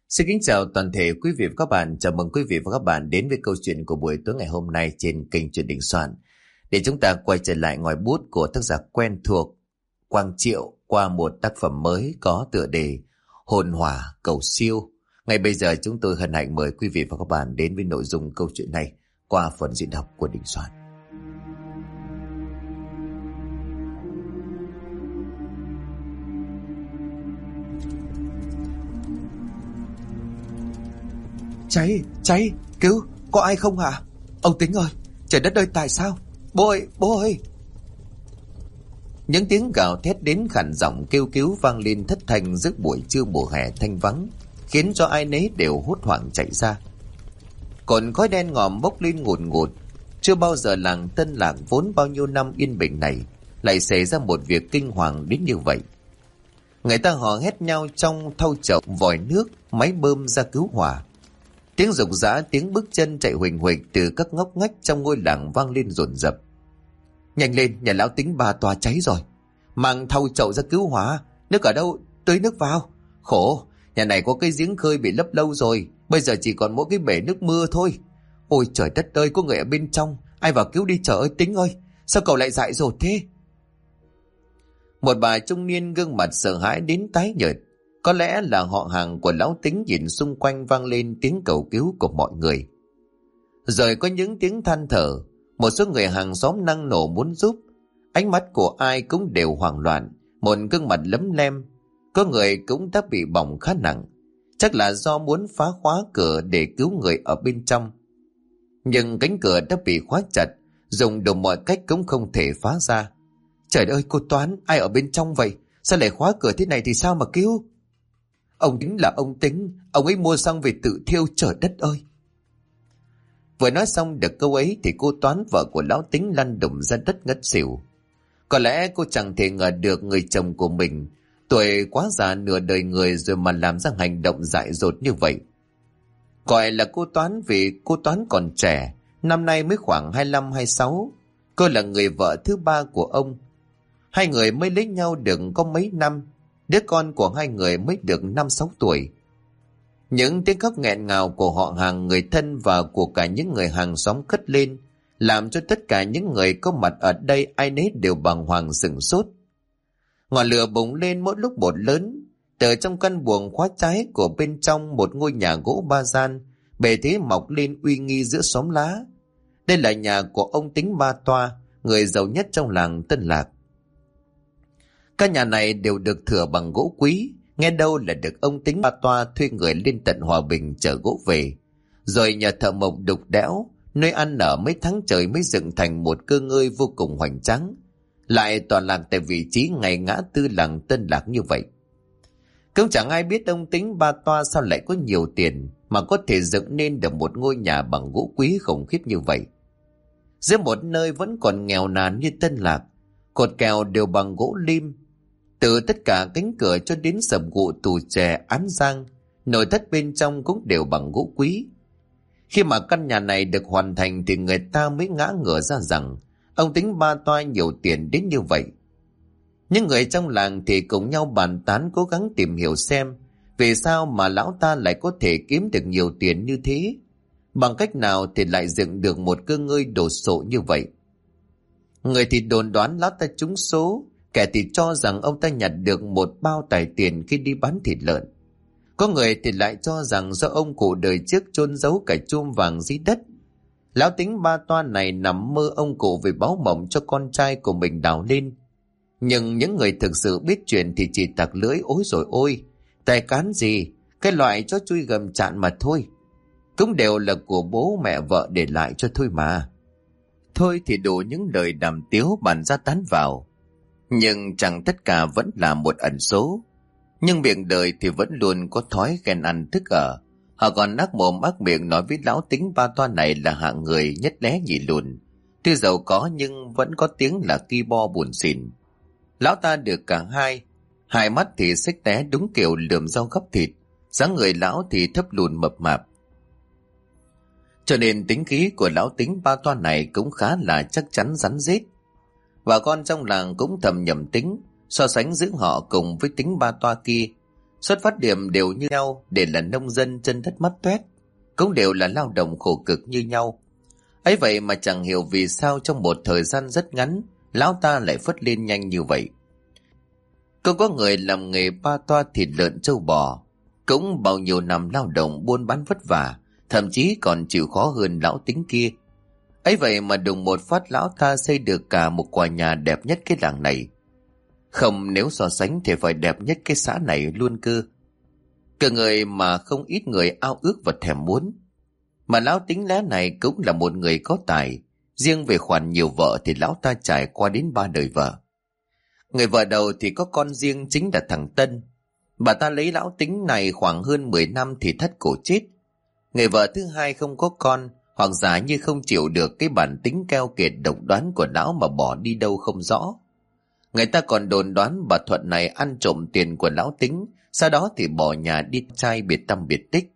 Xin kính chào toàn thể quý vị và các bạn. Chào mừng quý vị và các bạn đến với câu chuyện của buổi tối ngày hôm nay trên kênh Chuyện Đình Soạn. Để chúng ta quay trở lại ngòi bút của tác giả quen thuộc Quang Triệu qua một tác phẩm mới có tựa đề Hồn Hỏa Cầu Siêu. Ngay bây giờ chúng tôi hân hạnh mời quý vị và các bạn đến với nội dung câu chuyện này qua phần diễn đọc của Đình Soạn. Cháy, cứu, có ai không hả? Ông Tính ơi, trời đất ơi, tại sao? Bố ơi. Những tiếng gào thét đến khản giọng kêu cứu vang lên thất thanh giữa buổi trưa mùa hè thanh vắng, khiến cho ai nấy đều hốt hoảng chạy ra. Cột khói đen ngòm bốc lên ngùn ngụt. Chưa bao giờ làng Tân Lạc vốn bao nhiêu năm yên bình này lại xảy ra một việc kinh hoàng đến như vậy. Người ta hò hét nhau trong thau chậu, vòi nước, máy bơm ra cứu hỏa. Tiếng rục rã, tiếng bước chân chạy huỳnh huỳnh từ các ngóc ngách trong ngôi làng vang lên dồn dập. Nhanh lên, nhà lão Tính ba tòa cháy rồi. Mang thau chậu ra cứu hỏa. Nước ở đâu? Tưới nước vào. Khổ, nhà này có cái giếng khơi bị lấp lâu rồi, bây giờ chỉ còn mỗi cái bể nước mưa thôi. Ôi trời đất ơi, có người ở bên trong, ai vào cứu đi. Trời ơi Tính ơi, sao cậu lại dại dột thế? Một bà trung niên gương mặt sợ hãi đến tái nhợt, có lẽ là họ hàng của lão Tính, nhìn xung quanh vang lên tiếng cầu cứu của mọi người. Rồi có những tiếng than thở. Một số người hàng xóm năng nổ muốn giúp. Ánh mắt của ai cũng đều hoảng loạn, một gương mặt lấm lem. Có người cũng đã bị bỏng khá nặng, chắc là do muốn phá khóa cửa để cứu người ở bên trong. Nhưng cánh cửa đã bị khóa chặt, dùng đủ mọi cách cũng không thể phá ra. Trời ơi cô Toán, ai ở bên trong vậy? Sao lại khóa cửa thế này thì sao mà cứu? Ông Tính là ông Tính, ông ấy mua xăng về tự thiêu. Trời đất ơi. Vừa nói xong được câu ấy thì cô Toán, vợ của lão Tính, lăn đùng ra đất ngất xỉu. Có lẽ cô chẳng thể ngờ được người chồng của mình, tuổi quá già nửa đời người rồi mà làm ra hành động dại dột như vậy. Gọi là cô Toán vì cô Toán còn trẻ, năm nay mới khoảng 25-26. Cô là người vợ thứ ba của ông. Hai người mới lấy nhau được có mấy năm. Đứa con của hai người mới được 5-6 tuổi. Những tiếng khóc nghẹn ngào của họ hàng, người thân và của cả những người hàng xóm cất lên, làm cho tất cả những người có mặt ở đây ai nấy đều bàng hoàng sửng sốt. Ngọn lửa bùng lên mỗi lúc một lớn. Từ trong căn buồng khóa trái của bên trong một ngôi nhà gỗ ba gian, bề thế mọc lên uy nghi giữa xóm lá. Đây là nhà của ông Tính Ba Toa, người giàu nhất trong làng Tân Lạc. Căn nhà này đều được thửa bằng gỗ quý, nghe đâu là được ông Tính Ba Toa thuê người lên tận Hòa Bình chở gỗ về, rồi nhờ thợ mộc đục đẽo, nơi ăn ở mấy tháng trời mới dựng thành một cơ ngơi vô cùng hoành tráng, lại tọa lạc tại vị trí ngay ngã tư làng Tân Lạc như vậy. Cũng chẳng ai biết ông Tính Ba Toa sao lại có nhiều tiền mà có thể dựng nên được một ngôi nhà bằng gỗ quý khủng khiếp như vậy. Giữa một nơi vẫn còn nghèo nàn như Tân Lạc, cột kèo đều bằng gỗ lim. Từ tất cả cánh cửa cho đến sập gụ tủ chè án giang, nội thất bên trong cũng đều bằng gỗ quý. Khi mà căn nhà này được hoàn thành thì người ta mới ngã ngửa ra rằng ông Tính Ba Toa nhiều tiền đến như vậy. Những người trong làng thì cùng nhau bàn tán, cố gắng tìm hiểu xem vì sao mà lão ta lại có thể kiếm được nhiều tiền như thế, bằng cách nào thì lại dựng được một cơ ngơi đồ sộ như vậy. Người thì đồn đoán lão ta trúng số, kẻ thì cho rằng ông ta nhặt được một bao tài tiền khi đi bán thịt lợn. Có người thì lại cho rằng do ông cụ đời trước chôn giấu cả chum vàng dưới đất. Lão Tính Ba Toa này nằm mơ ông cụ về báo mộng cho con trai của mình đào lên. Nhưng những người thực sự biết chuyện thì chỉ tặc lưỡi ối rồi ôi, tài cán gì, cái loại chó chui gầm chạn mà thôi. Cũng đều là của bố mẹ vợ để lại cho thôi mà. Thôi thì đủ những lời đàm tiếu bàn ra tán vào. Nhưng chẳng tất cả vẫn là một ẩn số. Nhưng miệng đời thì vẫn luôn có thói ghen ăn thức ở. Họ còn ác mồm ác miệng nói với lão Tính Ba Toa này là hạng người nhất lé nhì lùn. Tuy giàu có nhưng vẫn có tiếng là ki bo buồn xỉn. Lão ta được cả hai mắt thì xếch té đúng kiểu lườm rau gấp thịt, dáng người lão thì thấp lùn mập mạp. Cho nên tính khí của lão Tính Ba Toa này cũng khá là chắc chắn rắn rết. Bà con trong làng cũng thầm nhầm tính, so sánh giữa họ cùng với Tính Ba Toa kia, Xuất phát điểm đều như nhau, đều là nông dân chân đất mắt toét, cũng đều là lao động khổ cực như nhau. Ấy vậy mà chẳng hiểu vì sao trong một thời gian rất ngắn, lão ta lại phất lên nhanh như vậy. Cũng có người làm nghề ba toa thịt lợn trâu bò, cũng bao nhiêu năm lao động buôn bán vất vả, thậm chí còn chịu khó hơn lão Tính kia. Ấy vậy mà đùng một phát lão ta xây được cả một tòa nhà đẹp nhất cái làng này. Không, nếu so sánh thì phải đẹp nhất cái xã này luôn cơ. Cơ người mà không ít người ao ước và thèm muốn. Mà lão Tính lá này cũng là một người có tài. Riêng về khoản nhiều vợ thì lão ta trải qua đến 3 đời vợ. Người vợ đầu thì có con riêng chính là thằng Tân. Bà ta lấy lão Tính này khoảng hơn 10 năm thì thất cổ chết. Người vợ thứ hai không có con, hoặc giả như không chịu được cái bản tính keo kiệt độc đoán của lão mà bỏ đi đâu không rõ. Người ta còn đồn đoán bà Thuận này ăn trộm tiền của lão Tính, sau đó thì bỏ nhà đi trai biệt tâm biệt tích.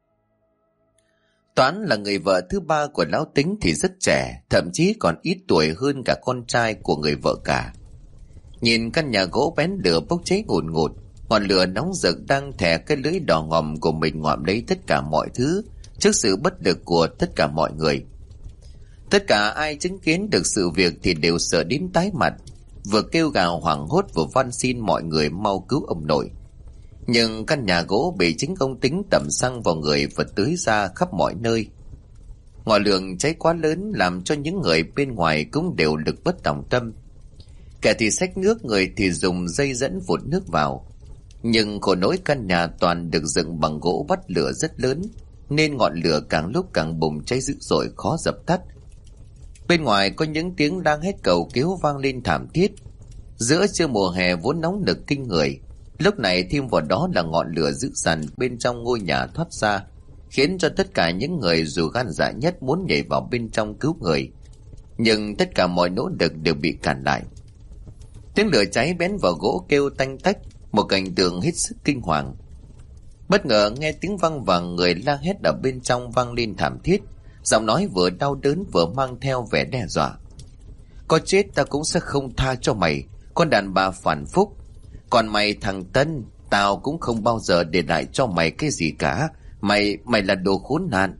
Toán là người vợ thứ ba của lão Tính thì rất trẻ, thậm chí còn ít tuổi hơn cả con trai của người vợ cả. Nhìn căn nhà gỗ bén lửa bốc cháy ngùn ngụt, ngọn lửa nóng rực đang thè cái lưỡi đỏ ngòm của mình ngoạm lấy tất cả mọi thứ trước sự bất lực của tất cả mọi người. Tất cả ai chứng kiến được sự việc thì đều sợ đến tái mặt, vừa kêu gào hoảng hốt vừa van xin mọi người mau cứu ông nội. Nhưng căn nhà gỗ bị chính ông Tính tẩm xăng vào người và tưới ra khắp mọi nơi. Ngọn lửa cháy quá lớn làm cho những người bên ngoài cũng đều lực bất tòng tâm. Kẻ thì xách nước, người thì dùng dây dẫn vụt nước vào. Nhưng khổ nỗi căn nhà toàn được dựng bằng gỗ bắt lửa rất lớn, nên ngọn lửa càng lúc càng bùng cháy dữ dội khó dập tắt. Bên ngoài có những tiếng đang hét cầu cứu vang lên thảm thiết. Giữa trưa mùa hè vốn nóng nực kinh người, lúc này thêm vào đó là ngọn lửa dữ dằn bên trong ngôi nhà thoát ra, khiến cho tất cả những người dù gan dạ nhất muốn nhảy vào bên trong cứu người, nhưng tất cả mọi nỗ lực đều bị cản lại. Tiếng lửa cháy bén vào gỗ kêu tanh tách, một cảnh tượng hết sức kinh hoàng. Bất ngờ nghe tiếng vang vẳng, người la hét ở bên trong vang lên thảm thiết, giọng nói vừa đau đớn vừa mang theo vẻ đe dọa. Có chết ta cũng sẽ không tha cho mày, con đàn bà phản phúc. Còn mày thằng Tân, tao cũng không bao giờ để lại cho mày cái gì cả. Mày là đồ khốn nạn.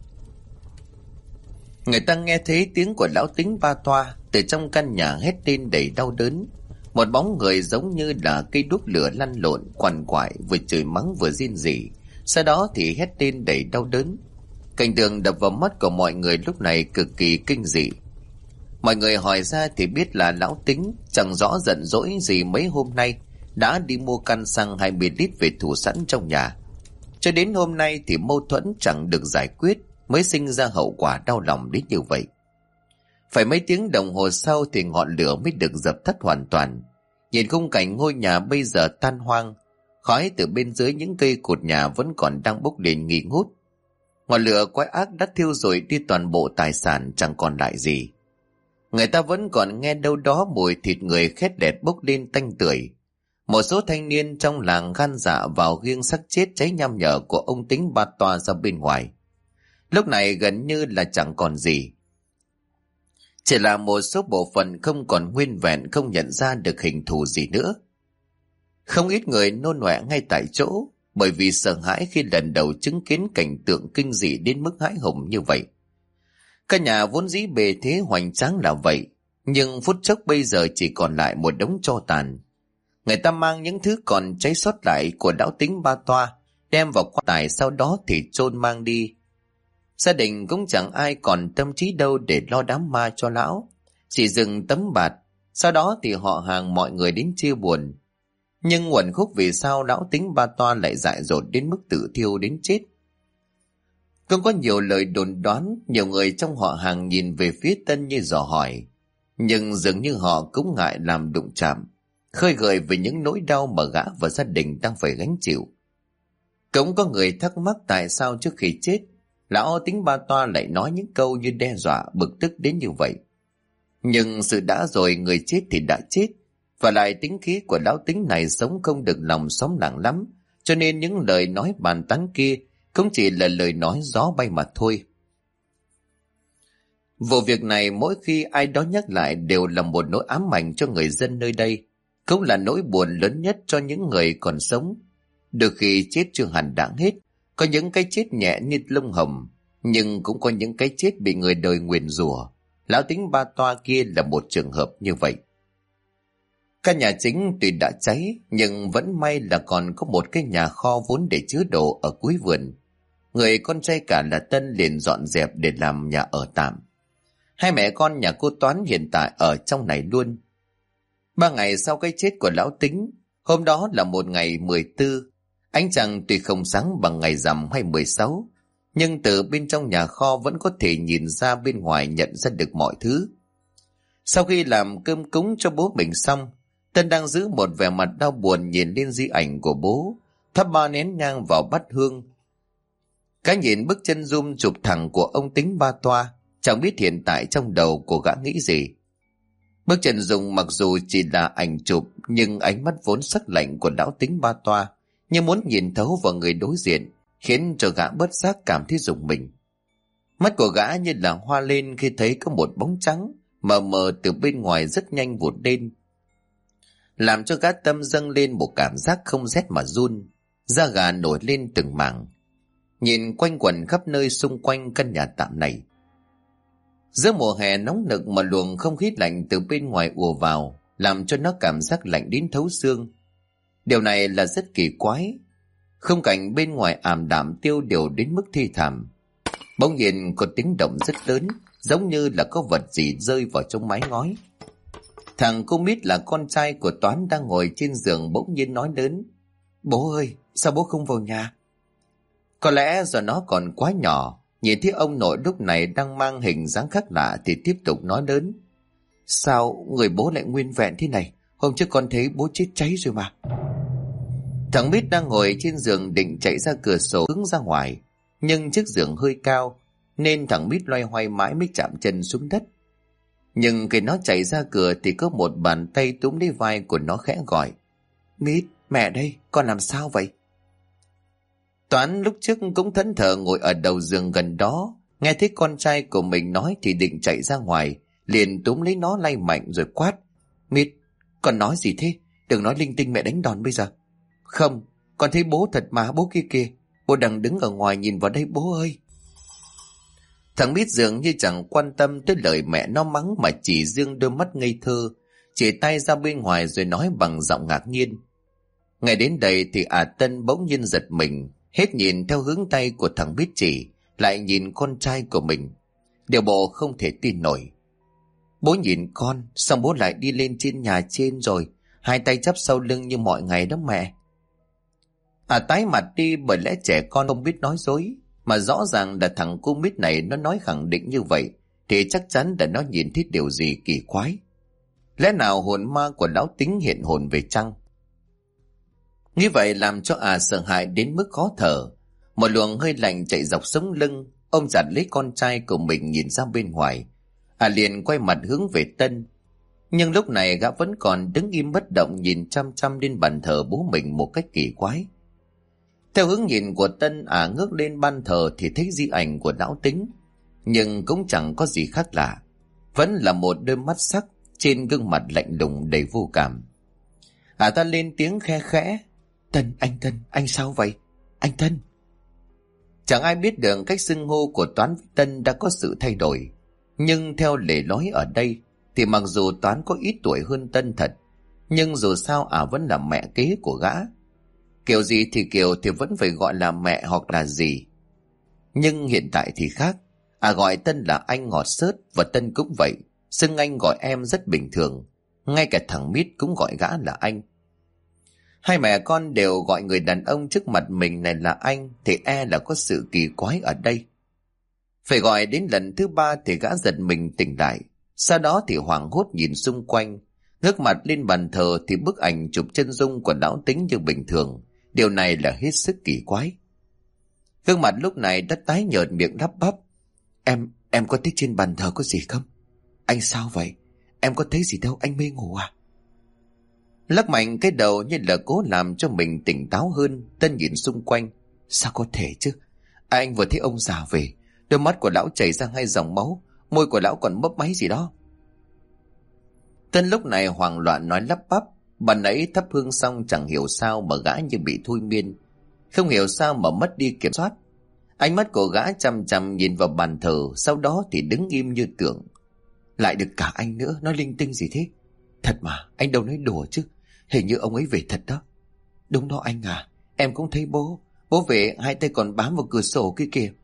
Người ta nghe thấy tiếng của lão Tính ba toa từ trong căn nhà hét lên đầy đau đớn. Một bóng người giống như là cây đuốc lửa lăn lộn quằn quại, vừa chửi mắng vừa rên rỉ, sau đó thì hét lên đầy đau đớn. Cảnh tượng đập vào mắt của mọi người lúc này cực kỳ kinh dị. Mọi người hỏi ra thì biết là lão Tính chẳng rõ giận dỗi gì mấy hôm nay đã đi mua căn xăng 20 lít về thủ sẵn trong nhà. Cho đến hôm nay thì mâu thuẫn chẳng được giải quyết, mới sinh ra hậu quả đau lòng đến như vậy. Phải mấy tiếng đồng hồ sau thì ngọn lửa mới được dập tắt hoàn toàn. Nhìn khung cảnh ngôi nhà bây giờ tan hoang, khói từ bên dưới những cây cột nhà vẫn còn đang bốc lên nghi ngút. Ngọn lửa quái ác đã thiêu rụi đi toàn bộ tài sản, chẳng còn lại gì. Người ta vẫn còn nghe đâu đó mùi thịt người khét lẹt bốc lên tanh tưởi. Một số thanh niên trong làng gan dạ vào khiêng xác chết cháy nham nhở của ông Tính ba toa ra bên ngoài. Lúc này gần như là chẳng còn gì, chỉ là một số bộ phận không còn nguyên vẹn, không nhận ra được hình thù gì nữa. Không ít người nôn ọe ngay tại chỗ, bởi vì sợ hãi khi lần đầu chứng kiến cảnh tượng kinh dị đến mức hãi hùng như vậy. Căn nhà vốn dĩ bề thế hoành tráng là vậy, nhưng phút chốc bây giờ chỉ còn lại một đống tro tàn. Người ta mang những thứ còn cháy sót lại của lão Tính ba toa đem vào quan tài, sau đó thì chôn mang đi. Gia đình cũng chẳng ai còn tâm trí đâu để lo đám ma cho lão, chỉ dừng tấm bạt, sau đó thì họ hàng mọi người đến chia buồn. Nhưng uẩn khúc vì sao lão Tính ba toa lại dại dột đến mức tự thiêu đến chết. Cũng có nhiều lời đồn đoán, nhiều người trong họ hàng nhìn về phía Tân như dò hỏi, nhưng dường như họ cũng ngại làm đụng chạm, khơi gợi về những nỗi đau mà gã và gia đình đang phải gánh chịu. Cũng có người thắc mắc tại sao trước khi chết, lão Tính ba toa lại nói những câu như đe dọa, bực tức đến như vậy. Nhưng sự đã rồi, người chết thì đã chết, và lại tính khí của lão Tính này sống không được lòng xóm làng lắm, cho nên những lời nói bàn tán kia cũng chỉ là lời nói gió bay mà thôi. Vụ việc này mỗi khi ai đó nhắc lại đều là một nỗi ám ảnh cho người dân nơi đây, cũng là nỗi buồn lớn nhất cho những người còn sống. Đôi khi chết chưa hẳn đã hết, có những cái chết nhẹ như lông hồng, nhưng cũng có những cái chết bị người đời nguyền rủa. Lão Tính Ba Toa kia là một trường hợp như vậy. Căn nhà chính tuy đã cháy, nhưng vẫn may là còn có một cái nhà kho vốn để chứa đồ ở cuối vườn. Người con trai cả là Tân liền dọn dẹp để làm nhà ở tạm. Hai mẹ con nhà cô Toán hiện tại ở trong này luôn. 3 ngày sau cái chết của lão Tính, hôm đó là một ngày 14, ánh trăng tuy không sáng bằng ngày rằm hay 16, nhưng từ bên trong nhà kho vẫn có thể nhìn ra bên ngoài, nhận ra được mọi thứ. Sau khi làm cơm cúng cho bố mình xong, Tân đang giữ một vẻ mặt đau buồn nhìn lên di ảnh của bố, thắp 3 nén nhang vào bát hương. Cái nhìn bức chân zoom chụp thẳng của ông Tính Ba Toa, chẳng biết hiện tại trong đầu của gã nghĩ gì. Bức chân dung mặc dù chỉ là ảnh chụp, nhưng ánh mắt vốn sắc lạnh của lão Tính Ba Toa như muốn nhìn thấu vào người đối diện, khiến cho gã bất giác cảm thấy rùng mình. Mắt của gã như là hoa lên khi thấy có một bóng trắng mờ mờ từ bên ngoài rất nhanh vụt lên, làm cho gã tâm dâng lên một cảm giác không rét mà run, da gà nổi lên từng mảng. Nhìn quanh quẩn khắp nơi xung quanh căn nhà tạm này. Giữa mùa hè nóng nực mà luồng không khí lạnh từ bên ngoài ùa vào, làm cho nó cảm giác lạnh đến thấu xương. Điều này là rất kỳ quái. Khung cảnh bên ngoài ảm đạm tiêu điều đến mức thi thảm. Bỗng nhiên có tiếng động rất lớn, giống như là có vật gì rơi vào trong mái ngói. Thằng cô Mít là con trai của Toán đang ngồi trên giường bỗng nhiên nói lớn: "Bố ơi, sao bố không vào nhà?" Có lẽ do nó còn quá nhỏ, nhìn thấy ông nội lúc này đang mang hình dáng khác lạ thì tiếp tục nói lớn: "Sao người bố lại nguyên vẹn thế này? Hôm trước con thấy bố chết cháy rồi mà." Thằng Mít đang ngồi trên giường định chạy ra cửa sổ hướng ra ngoài, nhưng chiếc giường hơi cao nên thằng Mít loay hoay mãi mới chạm chân xuống đất. Nhưng khi nó chạy ra cửa thì có một bàn tay túm lấy vai của nó khẽ gọi: "Mít, mẹ đây, con làm sao vậy?" Toán lúc trước cũng thẫn thờ ngồi ở đầu giường gần đó, nghe thấy con trai của mình nói thì định chạy ra ngoài, liền túm lấy nó lay mạnh rồi quát: "Mít, con nói gì thế? Đừng nói linh tinh mẹ đánh đòn bây giờ." "Không, con thấy bố thật mà, bố kia kìa, bố đang đứng ở ngoài nhìn vào đây bố ơi." Thằng Mít dường như chẳng quan tâm tới lời mẹ nó mắng mà chỉ dương đôi mắt ngây thơ, chỉ tay ra bên ngoài rồi nói bằng giọng ngạc nhiên. Ngay đến đây thì Tân bỗng nhiên giật mình, hết nhìn theo hướng tay của thằng Mít chỉ, lại nhìn con trai của mình. Điều bộ không thể tin nổi. "Bố nhìn con, xong bố lại đi lên trên nhà trên rồi, hai tay chắp sau lưng như mọi ngày đó mẹ." Tái mặt đi bởi lẽ trẻ con không biết nói dối, mà rõ ràng là thằng cu Mít này nó nói khẳng định như vậy, thì chắc chắn là nó nhìn thấy điều gì kỳ quái. Lẽ nào hồn ma của lão Tính hiện hồn về chăng? Như vậy làm cho sợ hãi đến mức khó thở. Một luồng hơi lạnh chạy dọc sống lưng, ôm chặt lấy con trai của mình nhìn ra bên ngoài. Liền quay mặt hướng về Tân. Nhưng lúc này gã vẫn còn đứng im bất động nhìn chăm chăm lên bàn thờ bố mình một cách kỳ quái. Theo hướng nhìn của Tân, ngước lên ban thờ thì thấy di ảnh của lão Tính, nhưng cũng chẳng có gì khác lạ. Vẫn là một đôi mắt sắc trên gương mặt lạnh lùng đầy vô cảm. Ta lên tiếng khe khẽ: Tân, anh sao vậy? Anh Tân." Chẳng ai biết được cách xưng hô của Toán với Tân đã có sự thay đổi. Nhưng theo lề lối ở đây thì mặc dù Toán có ít tuổi hơn Tân thật, nhưng dù sao vẫn là mẹ kế của gã. Kiểu gì thì kiểu thì vẫn phải gọi là mẹ hoặc là gì. Nhưng hiện tại thì khác. Gọi Tân là anh ngọt xớt, và Tân cũng vậy, xưng anh gọi em rất bình thường. Ngay cả thằng Mít cũng gọi gã là anh. Hai mẹ con đều gọi người đàn ông trước mặt mình này là anh, thì là có sự kỳ quái ở đây. Phải gọi đến lần thứ 3 thì gã giật mình tỉnh lại. Sau đó thì hoảng hốt nhìn xung quanh, ngước mặt lên bàn thờ thì bức ảnh chụp chân dung của lão Tính như bình thường. Điều này là hết sức kỳ quái. Gương mặt lúc này đã tái nhợt, miệng lắp bắp: Em có thấy trên bàn thờ có gì không? Anh sao vậy? Em có thấy gì đâu, anh mê ngủ à?" Lắc mạnh cái đầu như là cố làm cho mình tỉnh táo hơn, Tân nhìn xung quanh. Sao có thể chứ? Anh vừa thấy ông già về, đôi mắt của lão chảy ra 2 dòng máu, môi của lão còn mấp máy gì đó. Tân lúc này hoảng loạn nói lắp bắp. Bà nãy thắp hương xong chẳng hiểu sao mà gã như bị thôi miên, không hiểu sao mà mất đi kiểm soát. Ánh mắt của gã chằm chằm nhìn vào bàn thờ, sau đó thì đứng im như tượng. Lại được cả anh nữa, nói linh tinh gì thế? Thật mà, anh đâu nói đùa chứ. Hình như ông ấy về thật đó. Đúng đó anh à, em cũng thấy bố. Bố về hai tay còn bám vào cửa sổ kia kìa.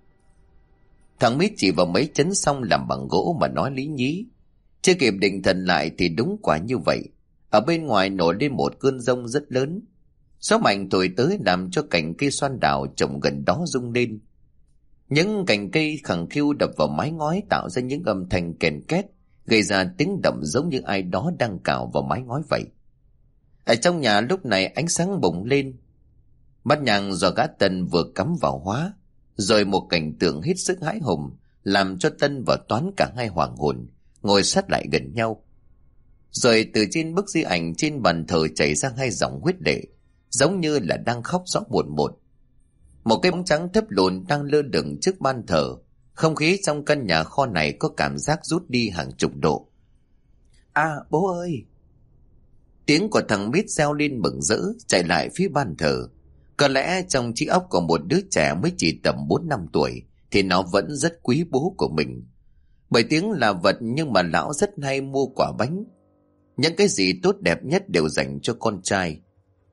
Thằng Mít chỉ vào mấy chấn xong làm bằng gỗ mà nói lý nhí. Chưa kịp định thần lại thì đúng quả như vậy. Ở bên ngoài nổi lên một cơn giông rất lớn. Gió mạnh thổi tới làm cho cành cây xoan đào trồng gần đó rung lên. Những cành cây khẳng khiu đập vào mái ngói tạo ra những âm thanh kèn két, gây ra tiếng động giống như ai đó đang cào vào mái ngói vậy. Ở trong nhà lúc này ánh sáng bùng lên. Bát nhang do gã Tân vừa cắm vào hóa, rồi một cảnh tượng hết sức hãi hùng làm cho Tân và Toán cả hai hoảng hồn, ngồi sát lại gần nhau. Rồi từ trên bức di ảnh trên bàn thờ chảy ra hai dòng huyết lệ, giống như là đang khóc rõ một một. Một cái bóng trắng thấp lùn đang lơ lửng trước ban thờ. Không khí trong căn nhà kho này có cảm giác rút đi hàng chục độ. À bố ơi! Tiếng của thằng Mít reo lên mừng rỡ, chạy lại phía ban thờ. Có lẽ trong trí óc của một đứa trẻ mới chỉ tầm 4-5 tuổi thì nó vẫn rất quý bố của mình. Bởi tiếng là vật nhưng mà lão rất hay mua quả bánh. Những cái gì tốt đẹp nhất đều dành cho con trai.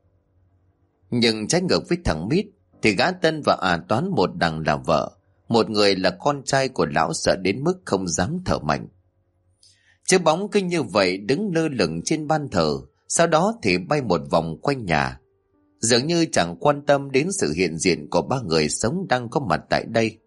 Nhưng trái ngược với thằng Mít thì gã Tân và Toán, một đằng là vợ, một người là con trai của lão, sợ đến mức không dám thở mạnh. Chiếc bóng cứ như vậy đứng lơ lửng trên ban thờ, sau đó thì bay một vòng quanh nhà, dường như chẳng quan tâm đến sự hiện diện của ba người sống đang có mặt tại đây.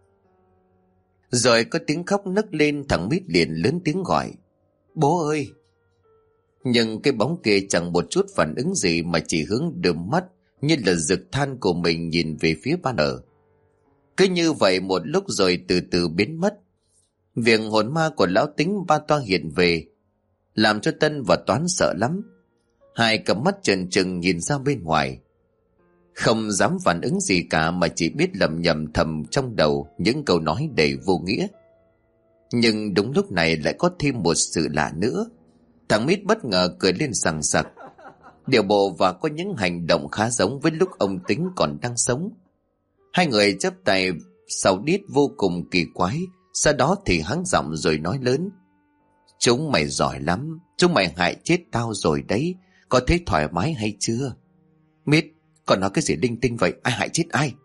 Rồi có tiếng khóc nấc lên, thằng Mít liền lớn tiếng gọi: Bố ơi! Nhưng cái bóng kia chẳng một chút phản ứng gì mà chỉ hướng đơm mắt như là rực than của mình nhìn về phía ban thờ. Cứ như vậy một lúc rồi từ từ biến mất. Việc hồn ma của lão Tính Ba Toa hiện về làm cho Tân và Toán sợ lắm. Hai cặp mắt trừng trừng nhìn ra bên ngoài, không dám phản ứng gì cả mà chỉ biết lẩm nhẩm thầm trong đầu những câu nói đầy vô nghĩa. Nhưng đúng lúc này lại có thêm một sự lạ nữa. Thằng Mít bất ngờ cười lên sằng sặc, điệu bộ và có những hành động khá giống với lúc ông Tính còn đang sống. Hai người chắp tay sau đít vô cùng kỳ quái, sau đó thì hắng giọng rồi nói lớn: Chúng mày giỏi lắm, chúng mày hại chết tao rồi đấy, có thấy thoải mái hay chưa? Mít, còn nói cái gì linh tinh vậy, ai hại chết ai?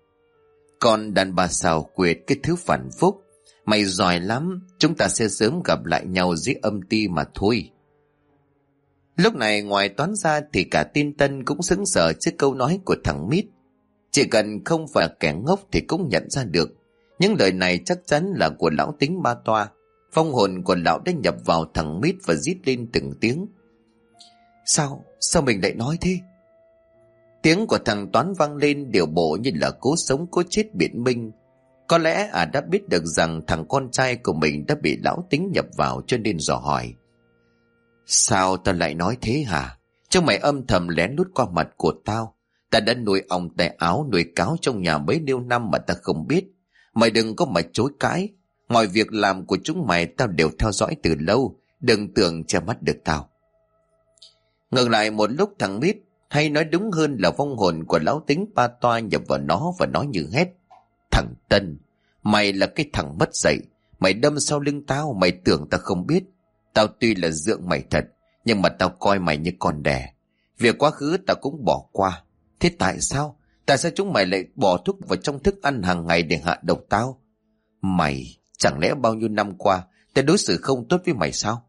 Còn đàn bà xào quyệt, cái thứ phản phúc, mày giỏi lắm, chúng ta sẽ sớm gặp lại nhau dưới âm ti mà thôi. Lúc này ngoài Toán ra thì cả tin Tân cũng sững sờ trước câu nói của thằng Mít. Chỉ cần không phải kẻ ngốc thì cũng nhận ra được những lời này chắc chắn là của lão Tính Ba Toa. Phong hồn của lão đã nhập vào thằng Mít và rít lên từng tiếng: Sao mình lại nói thế? Tiếng của thằng Toán vang lên điệu bộ như là cố sống cố chết biện minh. Có lẽ đã biết được rằng thằng con trai của mình đã bị lão Tính nhập vào, cho nên dò hỏi: Sao tao lại nói thế hả? Chúng mày âm thầm lén lút qua mặt của tao. Ta đã nuôi ong tay áo nuôi cáo trong nhà mấy nhiêu năm mà ta không biết. Mày đừng có mà chối cãi. Mọi việc làm của chúng mày tao đều theo dõi từ lâu. Đừng tưởng che mắt được tao. Ngược lại một lúc, thằng Mít, hay nói đúng hơn là vong hồn của lão Tính Ba Toa, nhập vào nó và nói như hét: Thằng Tân, mày là cái thằng mất dạy. Mày đâm sau lưng tao, mày tưởng tao không biết. Tao tuy là dượng mày thật, nhưng mà tao coi mày như con đẻ. Việc quá khứ tao cũng bỏ qua. Thế tại sao chúng mày lại bỏ thuốc vào trong thức ăn hàng ngày để hạ độc tao? Mày, chẳng lẽ bao nhiêu năm qua tao đối xử không tốt với mày sao?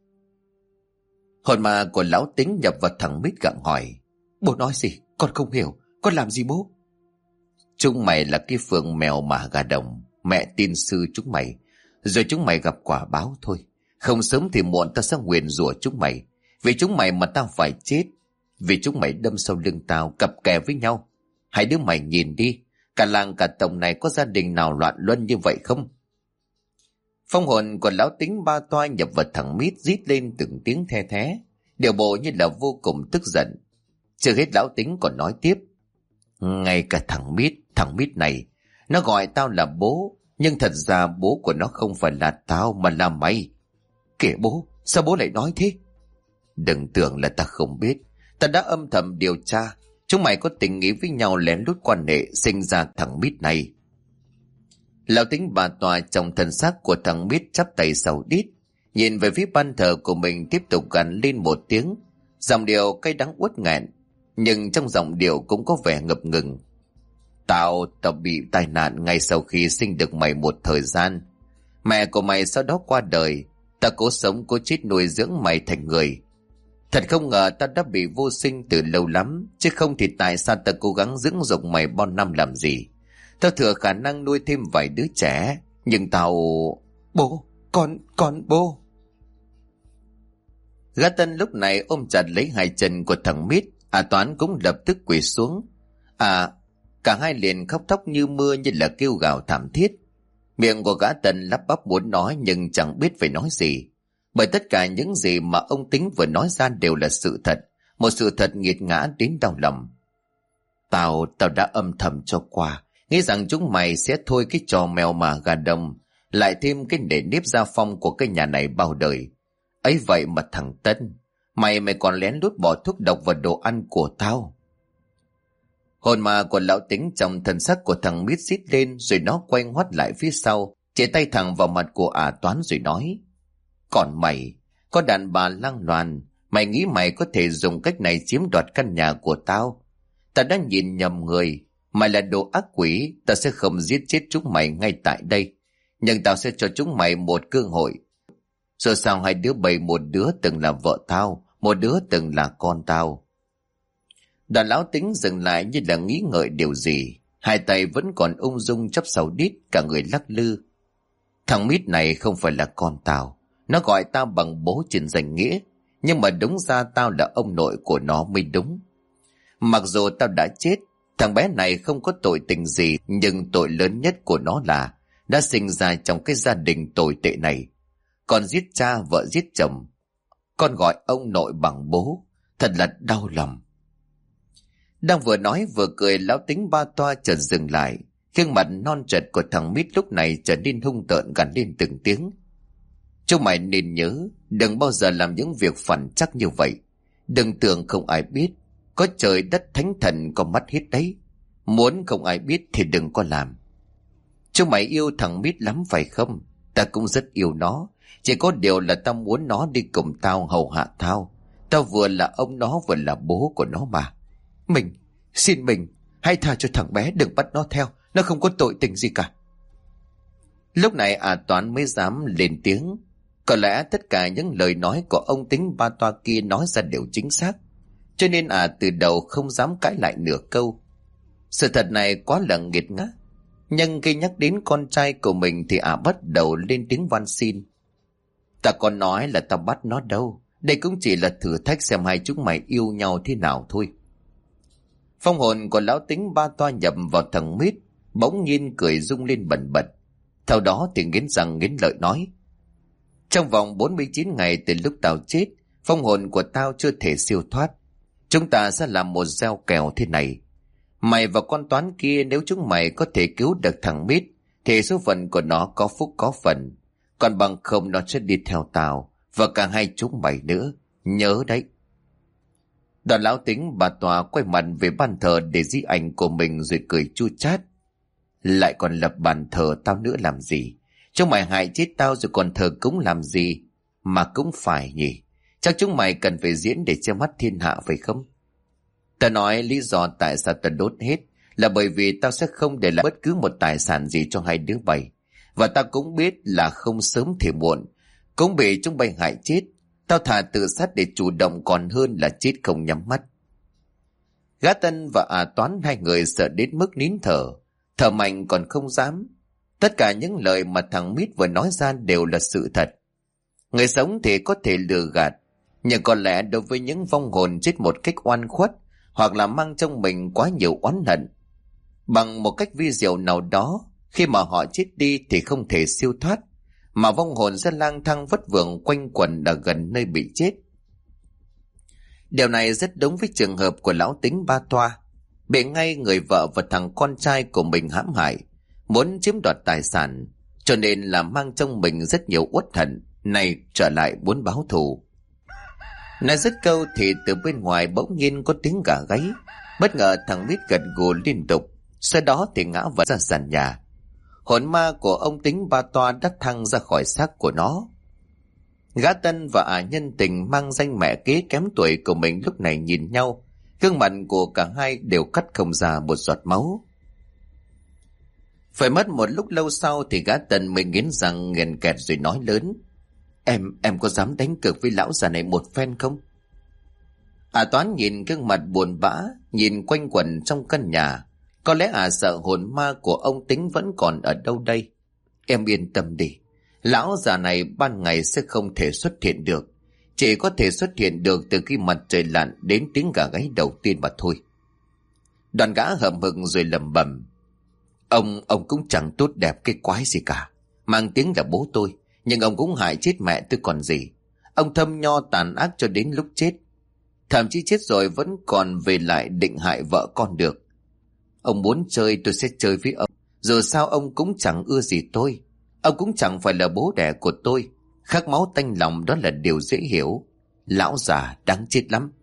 Hồn ma của lão Tính nhập vào thằng Mít gặng hỏi: Bố nói gì? Con không hiểu. Con làm gì bố? Chúng mày là cái phượng mèo mà gà đồng. Mẹ tin sư chúng mày, rồi chúng mày gặp quả báo thôi. Không sớm thì muộn tao sẽ nguyền rủa chúng mày. Vì chúng mày mà tao phải chết. Vì chúng mày đâm sau lưng tao, cặp kè với nhau. Hai đứa mày nhìn đi, cả làng cả tổng này có gia đình nào loạn luân như vậy không? Phong hồn của lão Tính Ba Toa nhập vào thằng Mít, rít lên từng tiếng the thé, điều bộ như là vô cùng tức giận. Chưa hết lão Tính còn nói tiếp: Ngay cả thằng Mít này, nó gọi tao là bố, nhưng thật ra bố của nó không phải là tao mà là mày. Kìa bố, sao bố lại nói thế? Đừng tưởng là ta không biết. Ta đã âm thầm điều tra. Chúng mày có tình ý với nhau lén lút quan hệ, sinh ra thằng Mít này. Lão Tính bà Tòa trong thân xác của thằng Mít chắp tay sau đít, nhìn về phía ban thờ của mình, tiếp tục gằn lên một tiếng, giọng điệu cay đắng uất nghẹn, nhưng trong giọng điệu cũng có vẻ ngập ngừng. Tao bị tai nạn ngay sau khi sinh được mày một thời gian. Mẹ của mày sau đó qua đời. Ta cố sống cố chết nuôi dưỡng mày thành người. Thật không ngờ ta đã bị vô sinh từ lâu lắm, chứ không thì tại sao ta cố gắng dưỡng dục mày bao năm làm gì. Tao thừa khả năng nuôi thêm vài đứa trẻ, nhưng tao... Bố, con bố. Gã Tân lúc này ôm chặt lấy hai chân của thằng Mít. Toán cũng lập tức quỳ xuống. Cả hai liền khóc thóc như mưa, như là kêu gào thảm thiết. Miệng của gã Tân lắp bắp muốn nói nhưng chẳng biết phải nói gì. Bởi tất cả những gì mà ông Tính vừa nói ra đều là sự thật. Một sự thật nghiệt ngã đến đau lòng. Tao đã âm thầm cho qua, nghĩ rằng chúng mày sẽ thôi cái trò mèo mà gà đồng, lại thêm cái nề nếp gia phong của cái nhà này bao đời. Ấy vậy mà thằng Tân, mày còn lén lút bỏ thuốc độc vào đồ ăn của tao. Hồn ma của lão Tính trong thân xác của thằng Mít rít lên, rồi nó quay ngoắt lại phía sau, chỉ tay thẳng vào mặt của Toán rồi nói: Còn mày, có đàn bà lang loàn, mày nghĩ mày có thể dùng cách này chiếm đoạt căn nhà của tao? Ta đã nhìn nhầm người, mày là đồ ác quỷ. Ta sẽ không giết chết chúng mày ngay tại đây, nhưng tao sẽ cho chúng mày một cơ hội. Rồi sao hai đứa bày, một đứa từng là vợ tao, một đứa từng là con tao. Đoàn lão Tính dừng lại như là nghĩ ngợi điều gì, hai tay vẫn còn ung dung chắp sau đít, cả người lắc lư. Thằng Mít này không phải là con tao, nó gọi tao bằng bố trên danh nghĩa, nhưng mà đúng ra tao là ông nội của nó mới đúng. Mặc dù tao đã chết, thằng bé này không có tội tình gì, nhưng tội lớn nhất của nó là đã sinh ra trong cái gia đình tồi tệ này. Con giết cha, vợ giết chồng, con gọi ông nội bằng bố, thật là đau lòng. Đang vừa nói vừa cười, lão Tính ba toa chợt dừng lại. Gương mặt non trật của thằng Mít lúc này trở nên hung tợn, gằn lên từng tiếng: Chúng mày nên nhớ, đừng bao giờ làm những việc phản chắc như vậy. Đừng tưởng không ai biết, có trời đất thánh thần có mắt hết đấy. Muốn không ai biết thì đừng có làm. Chúng mày yêu thằng Mít lắm phải không? Ta cũng rất yêu nó, chỉ có điều là tao muốn nó đi cùng tao hầu hạ tao. Tao vừa là ông nó vừa là bố của nó mà. Xin mình, hãy tha cho thằng bé, đừng bắt nó theo, nó không có tội tình gì cả. Lúc này Toán mới dám lên tiếng. Có lẽ tất cả những lời nói của ông Tính ba toa kia nói ra đều chính xác, cho nên từ đầu không dám cãi lại nửa câu. Sự thật này quá là nghiệt ngã, nhưng khi nhắc đến con trai của mình thì bắt đầu lên tiếng van xin. Ta còn nói là tao bắt nó đâu, đây cũng chỉ là thử thách xem hai chúng mày yêu nhau thế nào thôi. Phong hồn của lão Tính ba toa nhập vào thằng Mít, bỗng nhiên cười rung lên bần bật. Theo đó thì nghiến răng nghiến lợi nói: Trong vòng 49 ngày từ lúc tao chết, phong hồn của tao chưa thể siêu thoát. Chúng ta sẽ làm một gieo kèo thế này. Mày và con Toán kia, nếu chúng mày có thể cứu được thằng Mít thì số phận của nó có phúc có phần, còn bằng không nó sẽ đi theo tao và cả hai chúng mày nữa, nhớ đấy. Đoàn lão Tính bà tòa quay mặt về bàn thờ để di ảnh của mình rồi cười chua chát: Lại còn lập bàn thờ tao nữa làm gì? Chúng mày hại chết tao rồi còn thờ cúng làm gì? Mà cũng phải nhỉ, chắc chúng mày cần phải diễn để che mắt thiên hạ phải không? Ta nói lý do tại sao ta đốt hết là bởi vì tao sẽ không để lại bất cứ một tài sản gì cho hai đứa bay. Và ta cũng biết là không sớm thì muộn cũng bị chúng bay hại chết. Tao thà tự sát để chủ động còn hơn là chết không nhắm mắt. Gã Tân và Toán hai người sợ đến mức nín thở, thở mạnh còn không dám. Tất cả những lời mà thằng Mít vừa nói ra đều là sự thật. Người sống thì có thể lừa gạt, nhưng có lẽ đối với những vong hồn chết một cách oan khuất hoặc là mang trong mình quá nhiều oán hận, bằng một cách vi diệu nào đó, khi mà họ chết đi thì không thể siêu thoát, mà vong hồn sẽ lang thang vất vưởng quanh quẩn ở gần nơi bị chết. Điều này rất đúng với trường hợp của lão Tính ba toa, bị ngay người vợ và thằng con trai của mình hãm hại, muốn chiếm đoạt tài sản, cho nên là mang trong mình rất nhiều uất hận, này trở lại muốn báo thù. Nói dứt câu thì từ bên ngoài bỗng nhiên có tiếng gà gáy. Bất ngờ thằng Mít gật gù liên tục, sau đó thì ngã vật ra sàn nhà. Hồn ma của ông Tính Ba Toa đã thăng ra khỏi xác của nó. Gã Tân và nhân tình mang danh mẹ kế kém tuổi của mình lúc này nhìn nhau, gương mặt của cả hai đều cắt không ra một giọt máu. Phải mất một lúc lâu sau thì gã Tân mới nghiến răng nghiền kẹt rồi nói lớn: Em có dám đánh cược với lão già này một phen không? Toán nhìn gương mặt buồn bã, nhìn quanh quẩn trong căn nhà. Có lẽ sợ hồn ma của ông Tính vẫn còn ở đâu đây. Em yên tâm đi, lão già này ban ngày sẽ không thể xuất hiện được. Chỉ có thể xuất hiện được từ khi mặt trời lặn đến tiếng gà gáy đầu tiên mà thôi. Đoàn gã hậm hực rồi lẩm bẩm: Ông cũng chẳng tốt đẹp cái quái gì cả. Mang tiếng là bố tôi, nhưng ông cũng hại chết mẹ tôi còn gì. Ông thâm nho tàn ác cho đến lúc chết. Thậm chí chết rồi vẫn còn về lại định hại vợ con được. Ông muốn chơi tôi sẽ chơi với ông. Dù sao ông cũng chẳng ưa gì tôi. Ông cũng chẳng phải là bố đẻ của tôi. Khắc máu tanh lòng đó là điều dễ hiểu. Lão già đáng chết lắm.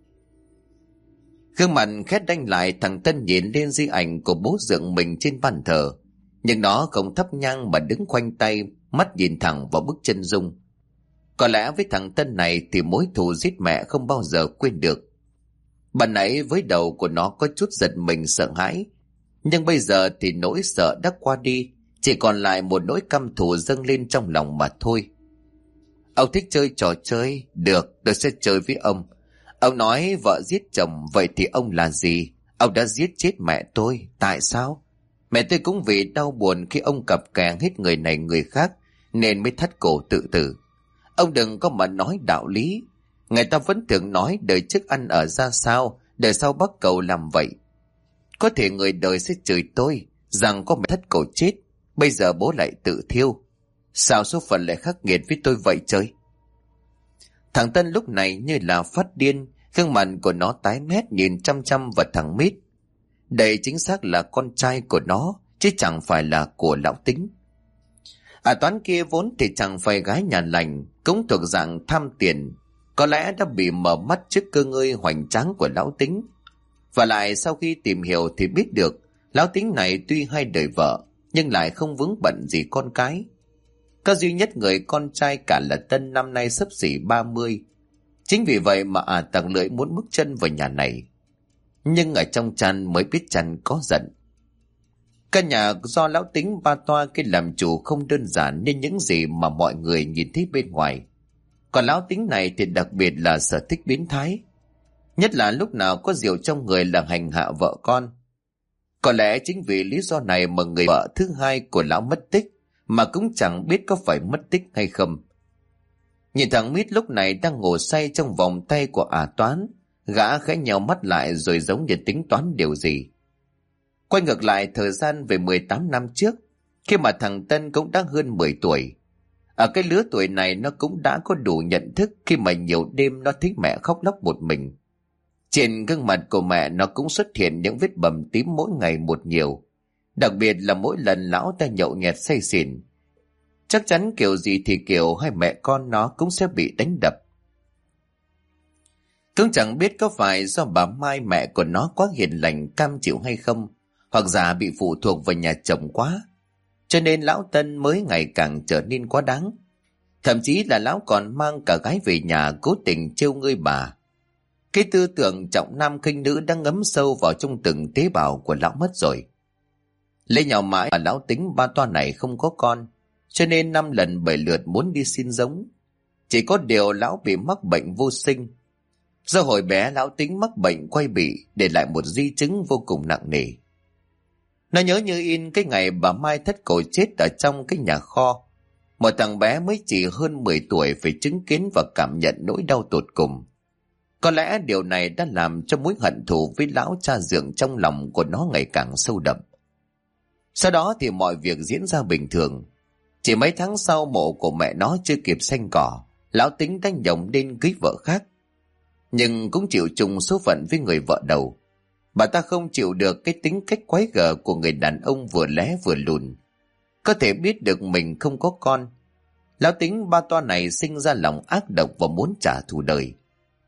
Gương mặt khét đanh lại, thằng Tân nhìn lên di ảnh của bố dượng mình trên bàn thờ. Nhưng nó không thắp nhang mà đứng khoanh tay, mắt nhìn thẳng vào bức chân dung. Có lẽ với thằng Tân này thì mối thù giết mẹ không bao giờ quên được. Ban nãy với đầu của nó có chút giật mình sợ hãi, nhưng bây giờ thì nỗi sợ đã qua đi, chỉ còn lại một nỗi căm thù dâng lên trong lòng mà thôi. Ông thích chơi trò chơi, được, tôi sẽ chơi với ông. Ông nói vợ giết chồng, vậy thì ông là gì? Ông đã giết chết mẹ tôi, tại sao? Mẹ tôi cũng vì đau buồn khi ông cặp kè hết người này người khác nên mới thắt cổ tự tử. Ông đừng có mà nói đạo lý. Người ta vẫn thường nói đời trước ăn ở ra sao, đời sau bắt cầu làm vậy. Có thể người đời sẽ chửi tôi rằng có mẹ thất cổ chết, bây giờ bố lại tự thiêu. Sao số phận lại khắc nghiệt với tôi vậy trời? Thằng Tân lúc này như là phát điên, gương mặt của nó tái mét nhìn chăm chăm vào thằng Mít. Đây chính xác là con trai của nó, chứ chẳng phải là của lão Tính. Toán kia vốn thì chẳng phải gái nhà lành, cũng thuộc dạng tham tiền, có lẽ đã bị mở mắt trước cơ ngơi hoành tráng của lão Tính. Và lại sau khi tìm hiểu thì biết được lão Tính này tuy hai đời vợ nhưng lại không vướng bận gì con cái. Có duy nhất người con trai cả là Tân, năm nay xấp xỉ 30. Chính vì vậy mà tằng lưỡi muốn bước chân vào nhà này. Nhưng ở trong chăn mới biết chăn có giận. Căn nhà do lão Tính Ba Toa cái làm chủ không đơn giản như những gì mà mọi người nhìn thấy bên ngoài. Còn lão Tính này thì đặc biệt là sở thích biến thái. Nhất là lúc nào có rượu trong người là hành hạ vợ con. Có lẽ chính vì lý do này mà người vợ thứ hai của lão mất tích, mà cũng chẳng biết có phải mất tích hay không. Nhìn thằng Mít lúc này đang ngủ say trong vòng tay của Toán, gã khẽ nheo mắt lại rồi giống như tính toán điều gì. Quay ngược lại thời gian về 18 năm trước, khi mà thằng Tân cũng đã hơn 10 tuổi. Ở cái lứa tuổi này nó cũng đã có đủ nhận thức khi mà nhiều đêm nó thấy mẹ khóc lóc một mình. Trên gương mặt của mẹ nó cũng xuất hiện những vết bầm tím mỗi ngày một nhiều. Đặc biệt là mỗi lần lão ta nhậu nhẹt say xỉn. Chắc chắn kiểu gì thì kiểu hai mẹ con nó cũng sẽ bị đánh đập. Cũng chẳng biết có phải do bà Mai mẹ của nó quá hiền lành cam chịu hay không, hoặc giả bị phụ thuộc vào nhà chồng quá, cho nên lão Tân mới ngày càng trở nên quá đáng. Thậm chí là lão còn mang cả gái về nhà cố tình trêu ngươi bà. Cái tư tưởng trọng nam khinh nữ đang ngấm sâu vào trong từng tế bào của lão mất rồi. Lấy nhau mãi mà lão Tính Ba Toa này không có con, cho nên 5 lần 7 lượt muốn đi xin giống. Chỉ có điều lão bị mắc bệnh vô sinh. Do hồi bé lão Tính mắc bệnh quai bị, để lại một di chứng vô cùng nặng nề. Nó nhớ như in cái ngày bà Mai thất cổ chết ở trong cái nhà kho. Một thằng bé mới chỉ hơn 10 tuổi phải chứng kiến và cảm nhận nỗi đau tột cùng. Có lẽ điều này đã làm cho mối hận thù với lão cha dượng trong lòng của nó ngày càng sâu đậm. Sau đó thì mọi việc diễn ra bình thường. Chỉ mấy tháng sau mộ của mẹ nó chưa kịp xanh cỏ, lão Tính đã nhổng lên cưới vợ khác. Nhưng cũng chịu chung số phận với người vợ đầu. Bà ta không chịu được cái tính cách quái gở của người đàn ông vừa lé vừa lùn. Có thể biết được mình không có con, lão Tính Ba Toa này sinh ra lòng ác độc và muốn trả thù đời.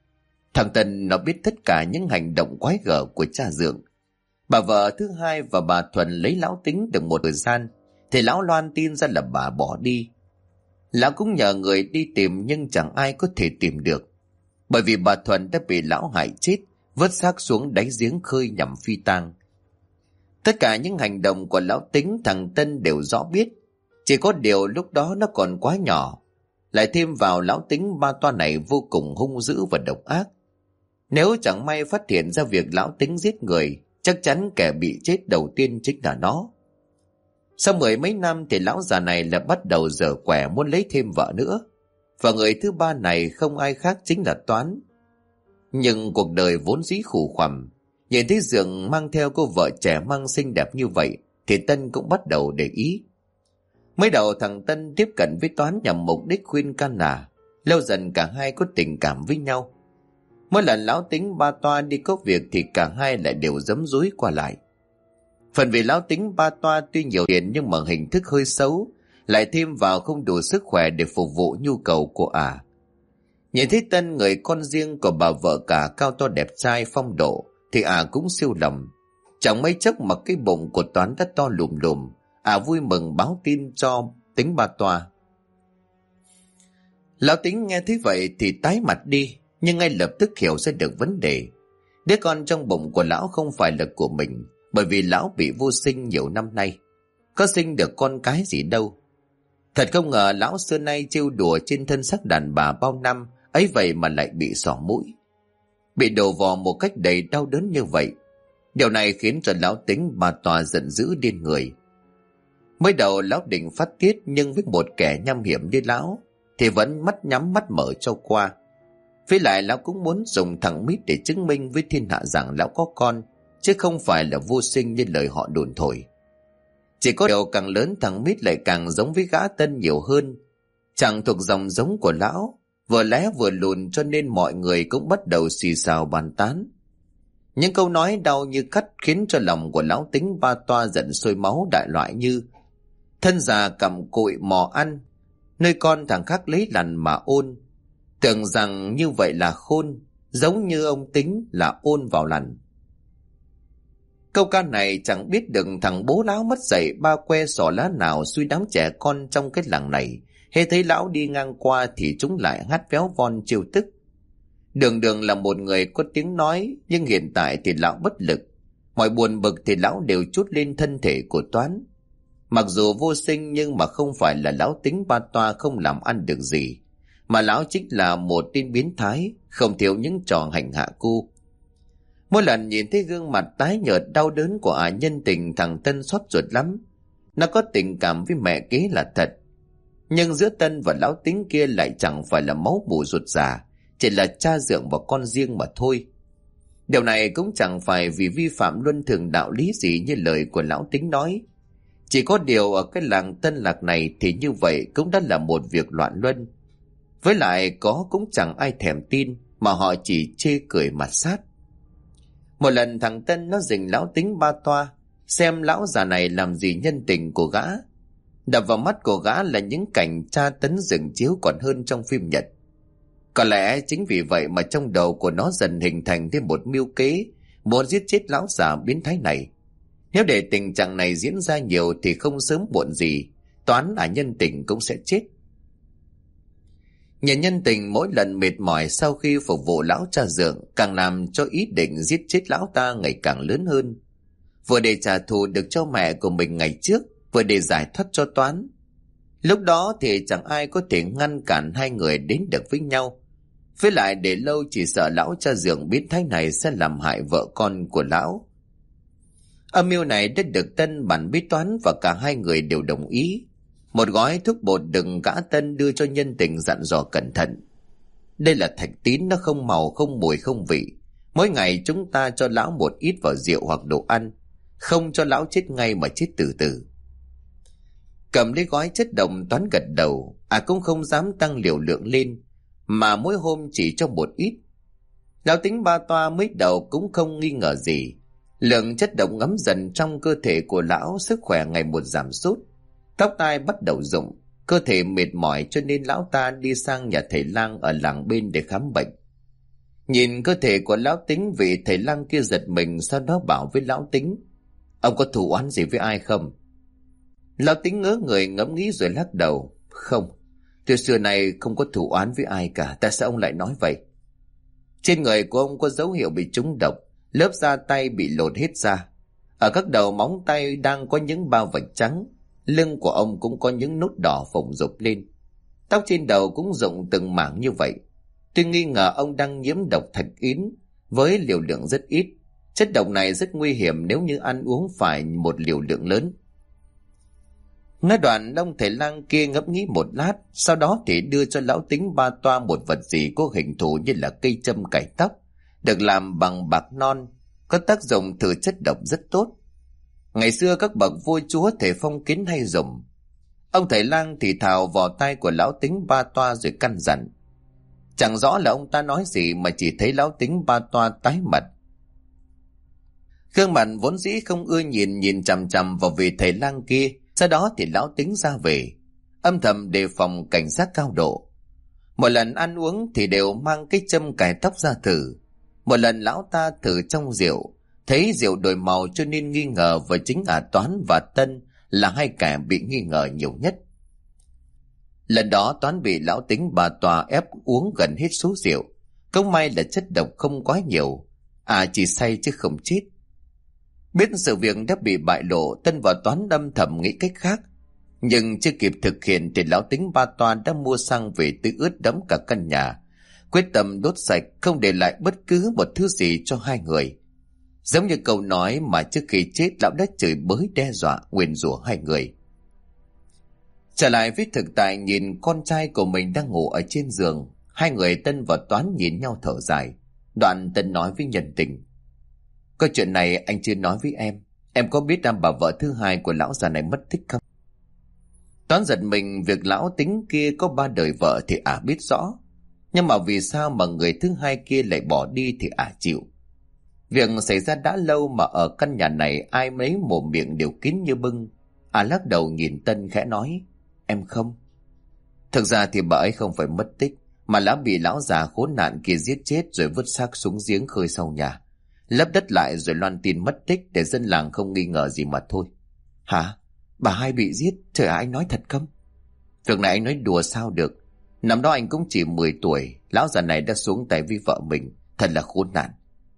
Thằng Tân nó biết tất cả những hành động quái gở của cha Dượng. Bà vợ thứ hai và bà Thuần lấy lão Tính được một thời gian thì lão loan tin ra là bà bỏ đi. Lão cũng nhờ người đi tìm nhưng chẳng ai có thể tìm được, bởi vì bà Thuần đã bị lão hại chết, vớt xác xuống đáy giếng khơi nhằm phi tang. Tất cả những hành động của lão Tính thằng Tân đều rõ biết, chỉ có điều lúc đó nó còn quá nhỏ. Lại thêm vào lão Tính ba toa này vô cùng hung dữ và độc ác. Nếu chẳng may phát hiện ra việc lão Tính giết người, chắc chắn kẻ bị chết đầu tiên chính là nó. Sau 10 mấy năm thì lão già này lại bắt đầu dở quẻ muốn lấy thêm vợ nữa. Và người thứ ba này không ai khác chính là Toán. Nhưng cuộc đời vốn dĩ khủ khoằm, nhìn thấy Dượng mang theo cô vợ trẻ mang xinh đẹp như vậy thì Tân cũng bắt đầu để ý. Mới đầu thằng Tân tiếp cận với Toán nhằm mục đích khuyên can nà. Lâu dần cả hai có tình cảm với nhau. Mỗi lần lão Tính ba toa đi có việc thì cả hai lại đều giấm dúi qua lại. Phần vì lão Tính ba toa tuy nhiều tiền nhưng mà hình thức hơi xấu, lại thêm vào không đủ sức khỏe để phục vụ nhu cầu của ả. Nhìn thấy Tân, người con riêng của bà vợ cả, cao to đẹp trai phong độ, thì ả cũng siêu lòng. Chẳng mấy chốc mà cái bụng của Toán đã to lùm lùm. Ả vui mừng báo tin cho Tính ba toa. Lão Tính nghe thấy vậy thì tái mặt đi, nhưng ngay lập tức hiểu ra được vấn đề. Đứa con trong bụng của lão không phải là của mình, bởi vì lão bị vô sinh nhiều năm nay, có sinh được con cái gì đâu. Thật không ngờ lão xưa nay trêu đùa trên thân xác đàn bà bao năm ấy vậy mà lại bị xỏ mũi, bị đổ vò một cách đầy đau đớn như vậy. Điều này khiến cho lão Tính ba toa giận dữ điên người. Mới đầu lão định phát tiết, nhưng với một kẻ nham hiểm như lão thì vẫn mắt nhắm mắt mở cho qua. Với lại lão cũng muốn dùng thằng Mít để chứng minh với thiên hạ rằng lão có con, chứ không phải là vô sinh như lời họ đồn thổi. Chỉ có điều càng lớn thằng Mít lại càng giống với gã Tân nhiều hơn. Chẳng thuộc dòng giống của lão, vừa lé vừa lùn, cho nên mọi người cũng bắt đầu xì xào bàn tán. Những câu nói đau như cắt khiến cho lòng của lão Tính ba toa giận sôi máu, đại loại như: thân già cầm cụi mò ăn, nơi con thằng khác lấy lằn mà ôn. Tưởng rằng như vậy là khôn, giống như ông Tính là ôn vào lằn. Câu ca này chẳng biết được thằng bố lão mất dạy ba que xỏ lá nào suy đám trẻ con trong cái làng này, hễ thấy lão đi ngang qua thì chúng lại hát véo von trêu tức. Đường Đường là một người có tiếng nói, nhưng hiện tại thì lão bất lực. Mọi buồn bực thì lão đều trút lên thân thể của Toán. Mặc dù vô sinh nhưng mà không phải là lão Tính ba toa không làm ăn được gì, mà lão chính là một tên biến thái, không thiếu những trò hành hạ cô. Mỗi lần nhìn thấy gương mặt tái nhợt đau đớn của ả, nhân tình thằng Tân xót ruột lắm. Nó có tình cảm với mẹ kế là thật, nhưng giữa Tân và lão Tính kia lại chẳng phải là máu mủ ruột già, chỉ là cha Dượng và con riêng mà thôi. Điều này cũng chẳng phải vì vi phạm luân thường đạo lý gì như lời của lão Tính nói. Chỉ có điều ở cái làng Tân Lạc này thì như vậy cũng đã là một việc loạn luân. Với lại có cũng chẳng ai thèm tin, mà họ chỉ chê cười mà sát. Một lần thằng Tân nó rình lão Tính ba toa, xem lão già này làm gì nhân tình của gã. Đập vào mắt của gã là những cảnh tra tấn rừng chiếu còn hơn trong phim Nhật. Có lẽ chính vì vậy mà trong đầu của nó dần hình thành thêm một mưu kế muốn giết chết lão già biến thái này. Nếu để tình trạng này diễn ra nhiều thì không sớm muộn gì Toán nhân tình cũng sẽ chết. Nhà nhân tình mỗi lần mệt mỏi sau khi phục vụ lão cha Dượng càng làm cho ý định giết chết lão ta ngày càng lớn hơn. Vừa để trả thù được cho mẹ của mình ngày trước, vừa để giải thoát cho Toán. Lúc đó thì chẳng ai có thể ngăn cản hai người đến được với nhau. Với lại để lâu chỉ sợ lão cha Dượng biến thái này sẽ làm hại vợ con của lão. Âm mưu này đã được Tân bàn với Toán và cả hai người đều đồng ý. Một gói thuốc bột đừng gã Tân đưa cho nhân tình dặn dò cẩn thận. Đây là thạch tín, nó không màu, không mùi, không vị. Mỗi ngày chúng ta cho lão một ít vào rượu hoặc đồ ăn, không cho lão chết ngay mà chết từ từ. Cầm lấy gói chất độc, Toán gật đầu. Cũng không dám tăng liều lượng lên, mà mỗi hôm chỉ cho một ít. Lão Tính ba toa mới đầu cũng không nghi ngờ gì. Lượng chất độc ngấm dần trong cơ thể của lão, sức khỏe ngày một giảm sút, tóc tai bắt đầu rụng, cơ thể mệt mỏi, cho nên lão ta đi sang nhà thầy lang ở làng bên để khám bệnh. Nhìn cơ thể của lão Tính, vị thầy lang kia giật mình, sau đó bảo với lão Tính: Ông có thù oán gì với ai không? Lão Tính ngớ người ngẫm nghĩ rồi lắc đầu: Không, tôi xưa nay không có thù oán với ai cả. Tại sao ông lại nói vậy? Trên người của ông có dấu hiệu bị trúng độc, lớp da tay bị lột hết ra. Ở các đầu móng tay đang có những bao vạch trắng. Lưng của ông cũng có những nốt đỏ phồng rộp lên. Tóc trên đầu cũng rụng từng mảng như vậy. Tôi nghi ngờ ông đang nhiễm độc thạch yến với liều lượng rất ít. Chất độc này rất nguy hiểm nếu như ăn uống phải một liều lượng lớn. Nói đoạn, ông thầy lang kia ngẫm nghĩ một lát, sau đó thì đưa cho lão Tính ba toa một vật gì có hình thù như là cây châm cải tóc, được làm bằng bạc non, có tác dụng trừ chất độc rất tốt. Ngày xưa các bậc vua chúa thể phong kiến hay dùng. Ông thầy lang thì thào vào tai của lão Tính ba toa rồi căn dặn. Chẳng rõ là ông ta nói gì mà chỉ thấy lão Tính ba toa tái mặt. Gương mặt vốn dĩ không ưa nhìn chằm chằm vào vị thầy lang kia. Sau đó thì lão Tính ra về, âm thầm đề phòng cảnh giác cao độ. Một lần ăn uống thì đều mang cái châm cài tóc ra thử. Một lần lão ta thử trong rượu, thấy rượu đổi màu cho nên nghi ngờ, và chính Toán và Tân là hai kẻ bị nghi ngờ nhiều nhất. Lần đó Toán bị lão Tính bà tòa ép uống gần hết số rượu. Không may là chất độc không quá nhiều, chỉ say chứ không chết. Biết sự việc đã bị bại lộ, Tân và Toán âm thầm nghĩ cách khác. Nhưng chưa kịp thực hiện thì lão Tính ba toa đã mua xăng về tưới ướt đẫm cả căn nhà, quyết tâm đốt sạch, không để lại bất cứ một thứ gì cho hai người. Giống như câu nói mà trước khi chết lão đã chửi bới đe dọa nguyền rủa hai người. Trở lại với thực tại, nhìn con trai của mình đang ngủ ở trên giường, hai người Tân và Toán nhìn nhau thở dài. Đoạn Tân nói với Nhân Tình: Có chuyện này anh chưa nói với em có biết bà vợ thứ hai của lão già này mất tích không? Toán giật mình, việc lão Tính kia có 3 đời vợ thì biết rõ, nhưng mà vì sao mà người thứ hai kia lại bỏ đi thì chịu. Việc xảy ra đã lâu mà ở căn nhà này ai mấy mồm miệng đều kín như bưng. Lắc đầu nhìn Tân khẽ nói: Em không. Thực ra thì bà ấy không phải mất tích, mà lão bị lão già khốn nạn kia giết chết rồi vứt xác xuống giếng khơi sau nhà, lấp đất lại rồi loan tin mất tích để dân làng không nghi ngờ gì mà thôi. Hả? Bà hai bị giết? Trời ạ, anh nói thật không? Việc này anh nói đùa sao được. Năm đó anh cũng chỉ 10 tuổi, lão già này đã xuống tay với vợ mình, thật là khốn nạn.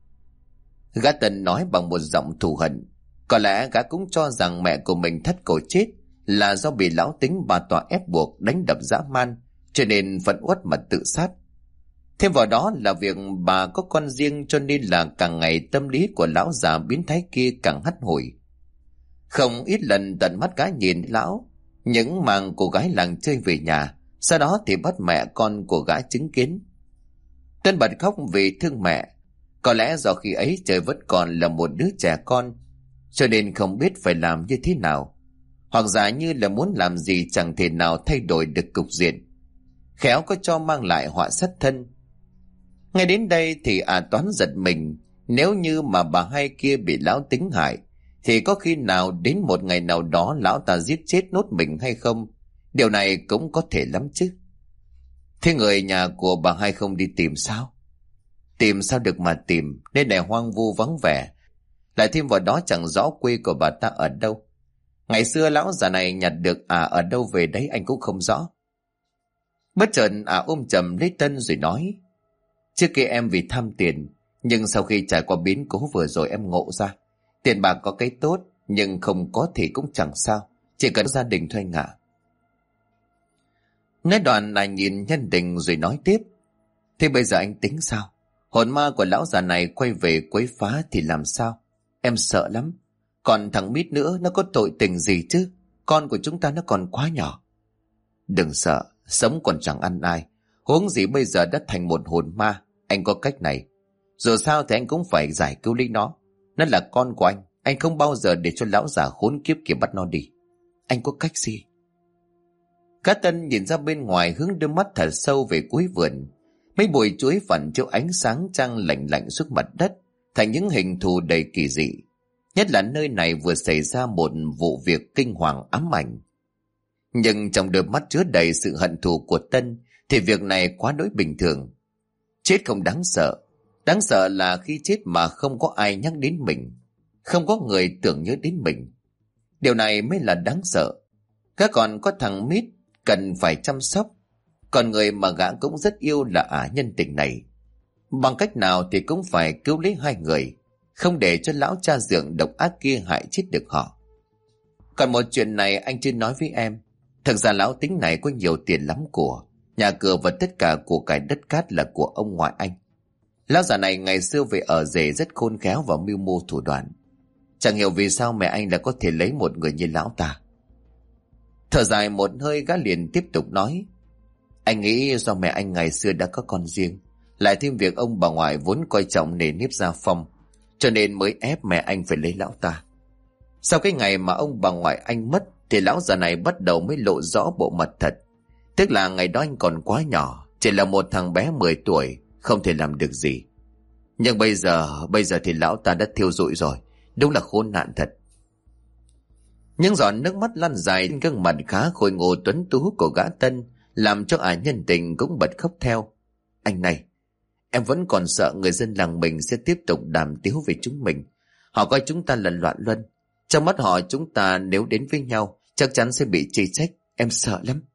Gã Tân nói bằng một giọng thù hận. Có lẽ gã cũng cho rằng mẹ của mình thất cổ chết là do bị lão Tính bà tòa ép buộc đánh đập dã man, cho nên phẫn uất mà tự sát. Thêm vào đó là việc bà có con riêng, cho nên là càng ngày tâm lý của lão già biến thái kia càng hắt hủi. Không ít lần tận mắt gã nhìn lão những màn cô gái làng chơi về nhà, sau đó thì bắt mẹ con của gã chứng kiến. Tân bật khóc vì thương mẹ. Có lẽ do khi ấy trời vẫn còn là một đứa trẻ con, cho nên không biết phải làm như thế nào, hoặc giả như là muốn làm gì chẳng thể nào thay đổi được cục diện, khéo có cho mang lại họa sát thân. Ngay đến đây thì Toán giật mình. Nếu như mà bà hai kia bị lão Tính hại, thì có khi nào đến một ngày nào đó lão ta giết chết nốt mình hay không? Điều này cũng có thể lắm chứ. Thế người nhà của bà hai không đi tìm sao? Tìm sao được mà tìm, nên này hoang vu vắng vẻ. Lại thêm vào đó chẳng rõ quê của bà ta ở đâu. Ngày xưa lão già này nhặt được ở đâu về đấy anh cũng không rõ. Bất chợt ôm chầm lấy Tân rồi nói: Trước kia em vì tham tiền, nhưng sau khi trải qua biến cố vừa rồi em ngộ ra, tiền bạc có cái tốt, nhưng không có thì cũng chẳng sao, chỉ cần gia đình thôi anh ạ. Nói đoạn nhìn Nhân Tình rồi nói tiếp: Thế bây giờ anh tính sao? Hồn ma của lão già này quay về quấy phá thì làm sao? Em sợ lắm. Còn thằng Mít nữa, nó có tội tình gì chứ? Con của chúng ta nó còn quá nhỏ. Đừng sợ, sống còn chẳng ăn ai, huống gì bây giờ đã thành một hồn ma. Anh có cách này. Dù sao thì anh cũng phải giải cứu lấy nó. Nó là con của anh không bao giờ để cho lão già khốn kiếp kia bắt nó đi. Anh có cách gì? Cá Tân nhìn ra bên ngoài, hướng đôi mắt thật sâu về cuối vườn. Mấy bụi chuối phản chiếu ánh sáng trăng lạnh lạnh xuống mặt đất, thành những hình thù đầy kỳ dị. Nhất là nơi này vừa xảy ra một vụ việc kinh hoàng ám ảnh. Nhưng trong đôi mắt chứa đầy sự hận thù của Tân thì việc này quá đối bình thường. Chết không đáng sợ, Đáng sợ là khi chết mà không có ai nhắc đến mình, không có người tưởng nhớ đến mình. Điều này mới là đáng sợ. Gã còn có thằng Mít cần phải chăm sóc, còn người mà gã cũng rất yêu là ả nhân tình này. Bằng cách nào thì cũng phải cứu lấy hai người, không để cho lão cha dượng độc ác kia hại chết được họ. Còn một chuyện này anh chưa nói với em. Thực ra lão tính này có nhiều tiền lắm của, nhà cửa và tất cả của cải đất cát là của ông ngoại anh. Lão già này ngày xưa về ở rể rất khôn khéo và mưu mô thủ đoạn. Chẳng hiểu vì sao mẹ anh lại có thể lấy một người như lão ta. Thở dài một hơi, gã liền tiếp tục nói. Anh nghĩ do mẹ anh ngày xưa đã có con riêng, lại thêm việc ông bà ngoại vốn coi trọng nề nếp gia phong, cho nên mới ép mẹ anh phải lấy lão ta. Sau cái ngày mà ông bà ngoại anh mất thì lão già này bắt đầu mới lộ rõ bộ mặt thật. Tức là ngày đó anh còn quá nhỏ, chỉ là một thằng bé 10 tuổi, không thể làm được gì. Nhưng bây giờ thì lão ta đã thiêu rụi rồi, đúng là khốn nạn thật. Những giọt nước mắt lăn dài trên gương mặt khá khôi ngô tuấn tú của gã Tân làm cho ả nhân tình cũng bật khóc theo. Anh này, em vẫn còn sợ người dân làng mình sẽ tiếp tục đàm tiếu về chúng mình. Họ coi chúng ta là loạn luân. Trong mắt họ chúng ta nếu đến với nhau chắc chắn sẽ bị chê trách. Em sợ lắm.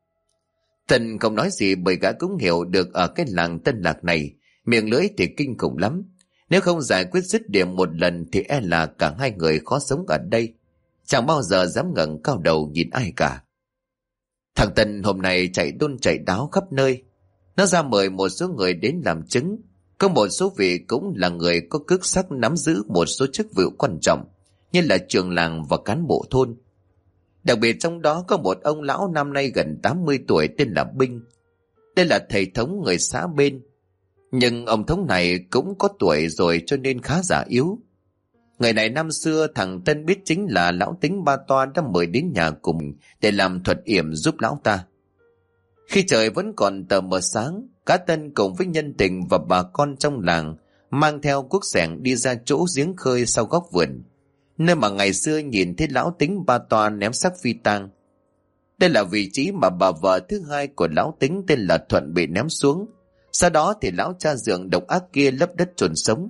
Tân không nói gì bởi gã cũng hiểu được ở cái làng Tân Lạc này miệng lưỡi thì kinh khủng lắm. Nếu không giải quyết dứt điểm một lần thì e là cả hai người khó sống ở đây. Chẳng bao giờ dám ngẩng cao đầu nhìn ai cả. Thằng Tân hôm nay chạy đôn chạy đáo khắp nơi. Nó ra mời một số người đến làm chứng. Có một số vị cũng là người có cước sắc nắm giữ một số chức vụ quan trọng, như là trưởng làng và cán bộ thôn. Đặc biệt trong đó có một ông lão năm nay gần 80 tuổi tên là Binh. Đây là thầy thống người xã bên. Nhưng ông thống này cũng có tuổi rồi cho nên khá già yếu. Người này năm xưa thằng Tân biết chính là lão Tính Ba Toa đã mời đến nhà cùng để làm thuật yểm giúp lão ta. Khi trời vẫn còn tờ mờ sáng, cả Tân cùng với nhân tình và bà con trong làng mang theo cuốc xẻng đi ra chỗ giếng khơi sau góc vườn, nơi mà ngày xưa nhìn thấy lão Tính Ba Toa ném xác phi tang. Đây là vị trí mà bà vợ thứ hai của lão Tính tên là Thuận bị ném xuống. Sau đó thì lão cha dượng độc ác kia lấp đất chôn sống.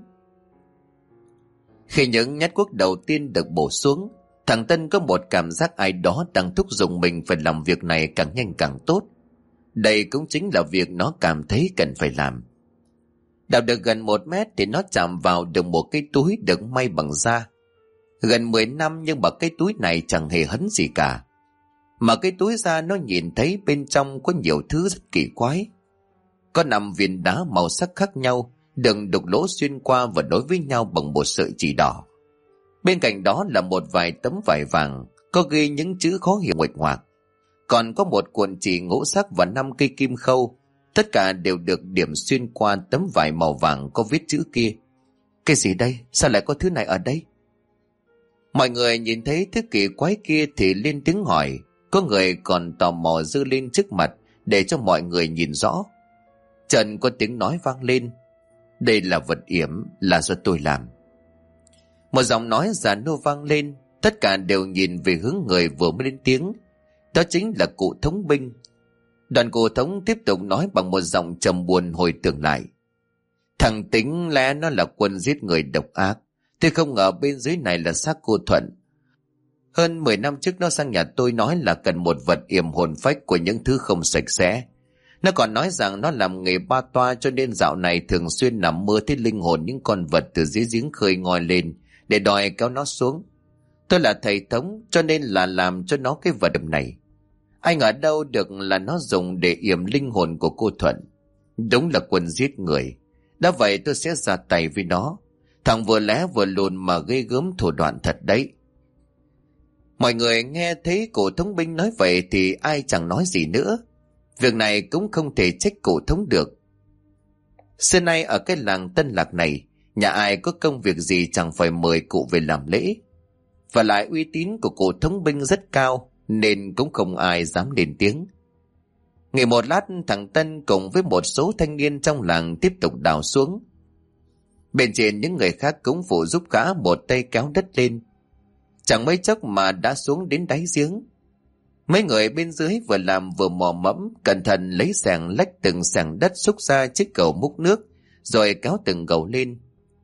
Khi những nhát cuốc đầu tiên được bổ xuống, thằng Tân có một cảm giác ai đó đang thúc giục mình phải làm việc này càng nhanh càng tốt. Đây cũng chính là việc nó cảm thấy cần phải làm. Đào được gần 1 mét thì nó chạm vào được một cái túi được may bằng da. Gần 10 năm nhưng mà cái túi này chẳng hề hấn gì cả. Mà cái túi da nó nhìn thấy bên trong có nhiều thứ rất kỳ quái. Có 5 viên đá màu sắc khác nhau, đường đục lỗ xuyên qua và nối với nhau bằng một sợi chỉ đỏ. Bên cạnh đó là một vài tấm vải vàng, có ghi những chữ khó hiểu nguệch ngoạc. Còn có một cuộn chỉ ngũ sắc và 5 cây kim khâu, tất cả đều được điểm xuyên qua tấm vải màu vàng có viết chữ kia. Cái gì đây? Sao lại có thứ này ở đây? Mọi người nhìn thấy thứ kỳ quái kia thì lên tiếng hỏi. Có người còn tò mò giơ lên trước mặt để cho mọi người nhìn rõ. Trần có tiếng nói vang lên. Đây là vật yểm, là do tôi làm. Một giọng nói già nua vang lên. Tất cả đều nhìn về hướng người vừa mới lên tiếng. Đó chính là cụ thống Binh. Đoàn cụ thống tiếp tục nói bằng một giọng trầm buồn hồi tưởng lại. Thằng Tính lẽ nó là quân giết người độc ác. Tôi không ngờ bên dưới này là xác cô Thuận. Hơn 10 năm trước nó sang nhà tôi nói là cần một vật yểm hồn phách của những thứ không sạch sẽ. Nó còn nói rằng nó làm nghề ba toa cho nên dạo này thường xuyên nằm mơ thấy linh hồn những con vật từ dưới giếng khơi ngoi lên để đòi kéo nó xuống. Tôi là thầy thống cho nên là làm cho nó cái vật này. Anh ở đâu được là nó dùng để yểm linh hồn của cô Thuận. Đúng là quân giết người. Đã vậy tôi sẽ ra tay với nó. Thằng vừa lé vừa lùn mà ghê gớm thủ đoạn thật đấy. Mọi người nghe thấy cổ thống Binh nói vậy thì ai chẳng nói gì nữa. Việc này cũng không thể trách cổ thống được. Xưa nay ở cái làng Tân Lạc này, nhà ai có công việc gì chẳng phải mời cụ về làm lễ. Và lại uy tín của cổ thống Binh rất cao nên cũng không ai dám lên tiếng. Nghỉ một lát, thằng Tân cùng với một số thanh niên trong làng tiếp tục đào xuống. Bên trên những người khác cũng phụ giúp gã một tay kéo đất lên. Chẳng mấy chốc mà đã xuống đến đáy giếng. Mấy người bên dưới vừa làm vừa mò mẫm, cẩn thận lấy xẻng lách từng xẻng đất xúc ra chiếc cầu múc nước, rồi kéo từng gầu lên.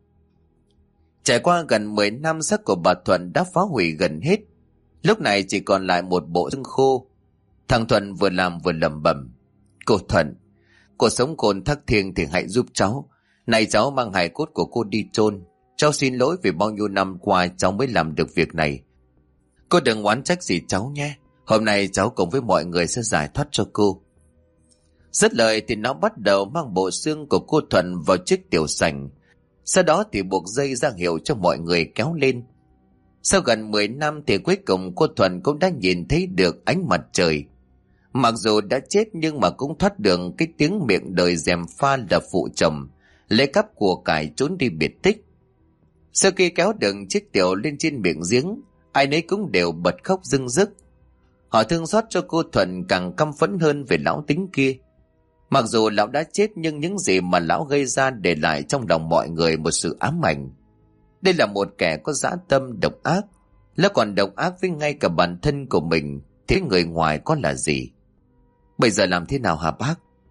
Trải qua gần 10 năm, xác của bà Thuận đã phá hủy gần hết. Lúc này chỉ còn lại một bộ xương khô. Thằng Thuận vừa làm vừa lẩm bẩm: Cô Thuận, cô sống khôn thác thiêng thì hãy giúp cháu. Này cháu mang hài cốt của cô đi chôn. Cháu xin lỗi vì bao nhiêu năm qua cháu mới làm được việc này. Cô đừng oán trách gì cháu nhé. Hôm nay cháu cùng với mọi người sẽ giải thoát cho cô. Dứt lời thì nó bắt đầu mang bộ xương của cô Thuận vào chiếc tiểu sành. Sau đó thì buộc dây ra hiệu cho mọi người kéo lên. Sau gần 10 năm thì cuối cùng cô Thuận cũng đã nhìn thấy được ánh mặt trời. Mặc dù đã chết nhưng mà cũng thoát được cái tiếng miệng đời gièm pha là phụ chồng, lấy cắp của cải trốn đi biệt tích. Sau khi kéo được chiếc tiểu lên trên miệng giếng, ai nấy cũng đều bật khóc rưng rức. Họ thương xót cho cô Thuận, càng căm phẫn hơn về lão tính kia. Mặc dù lão đã chết nhưng những gì mà lão gây ra để lại trong lòng mọi người một sự ám ảnh. Đây là một kẻ có dã tâm độc ác. Lão còn độc ác với ngay cả bản thân của mình, thế người ngoài có là gì? Bây giờ làm thế nào hả bác?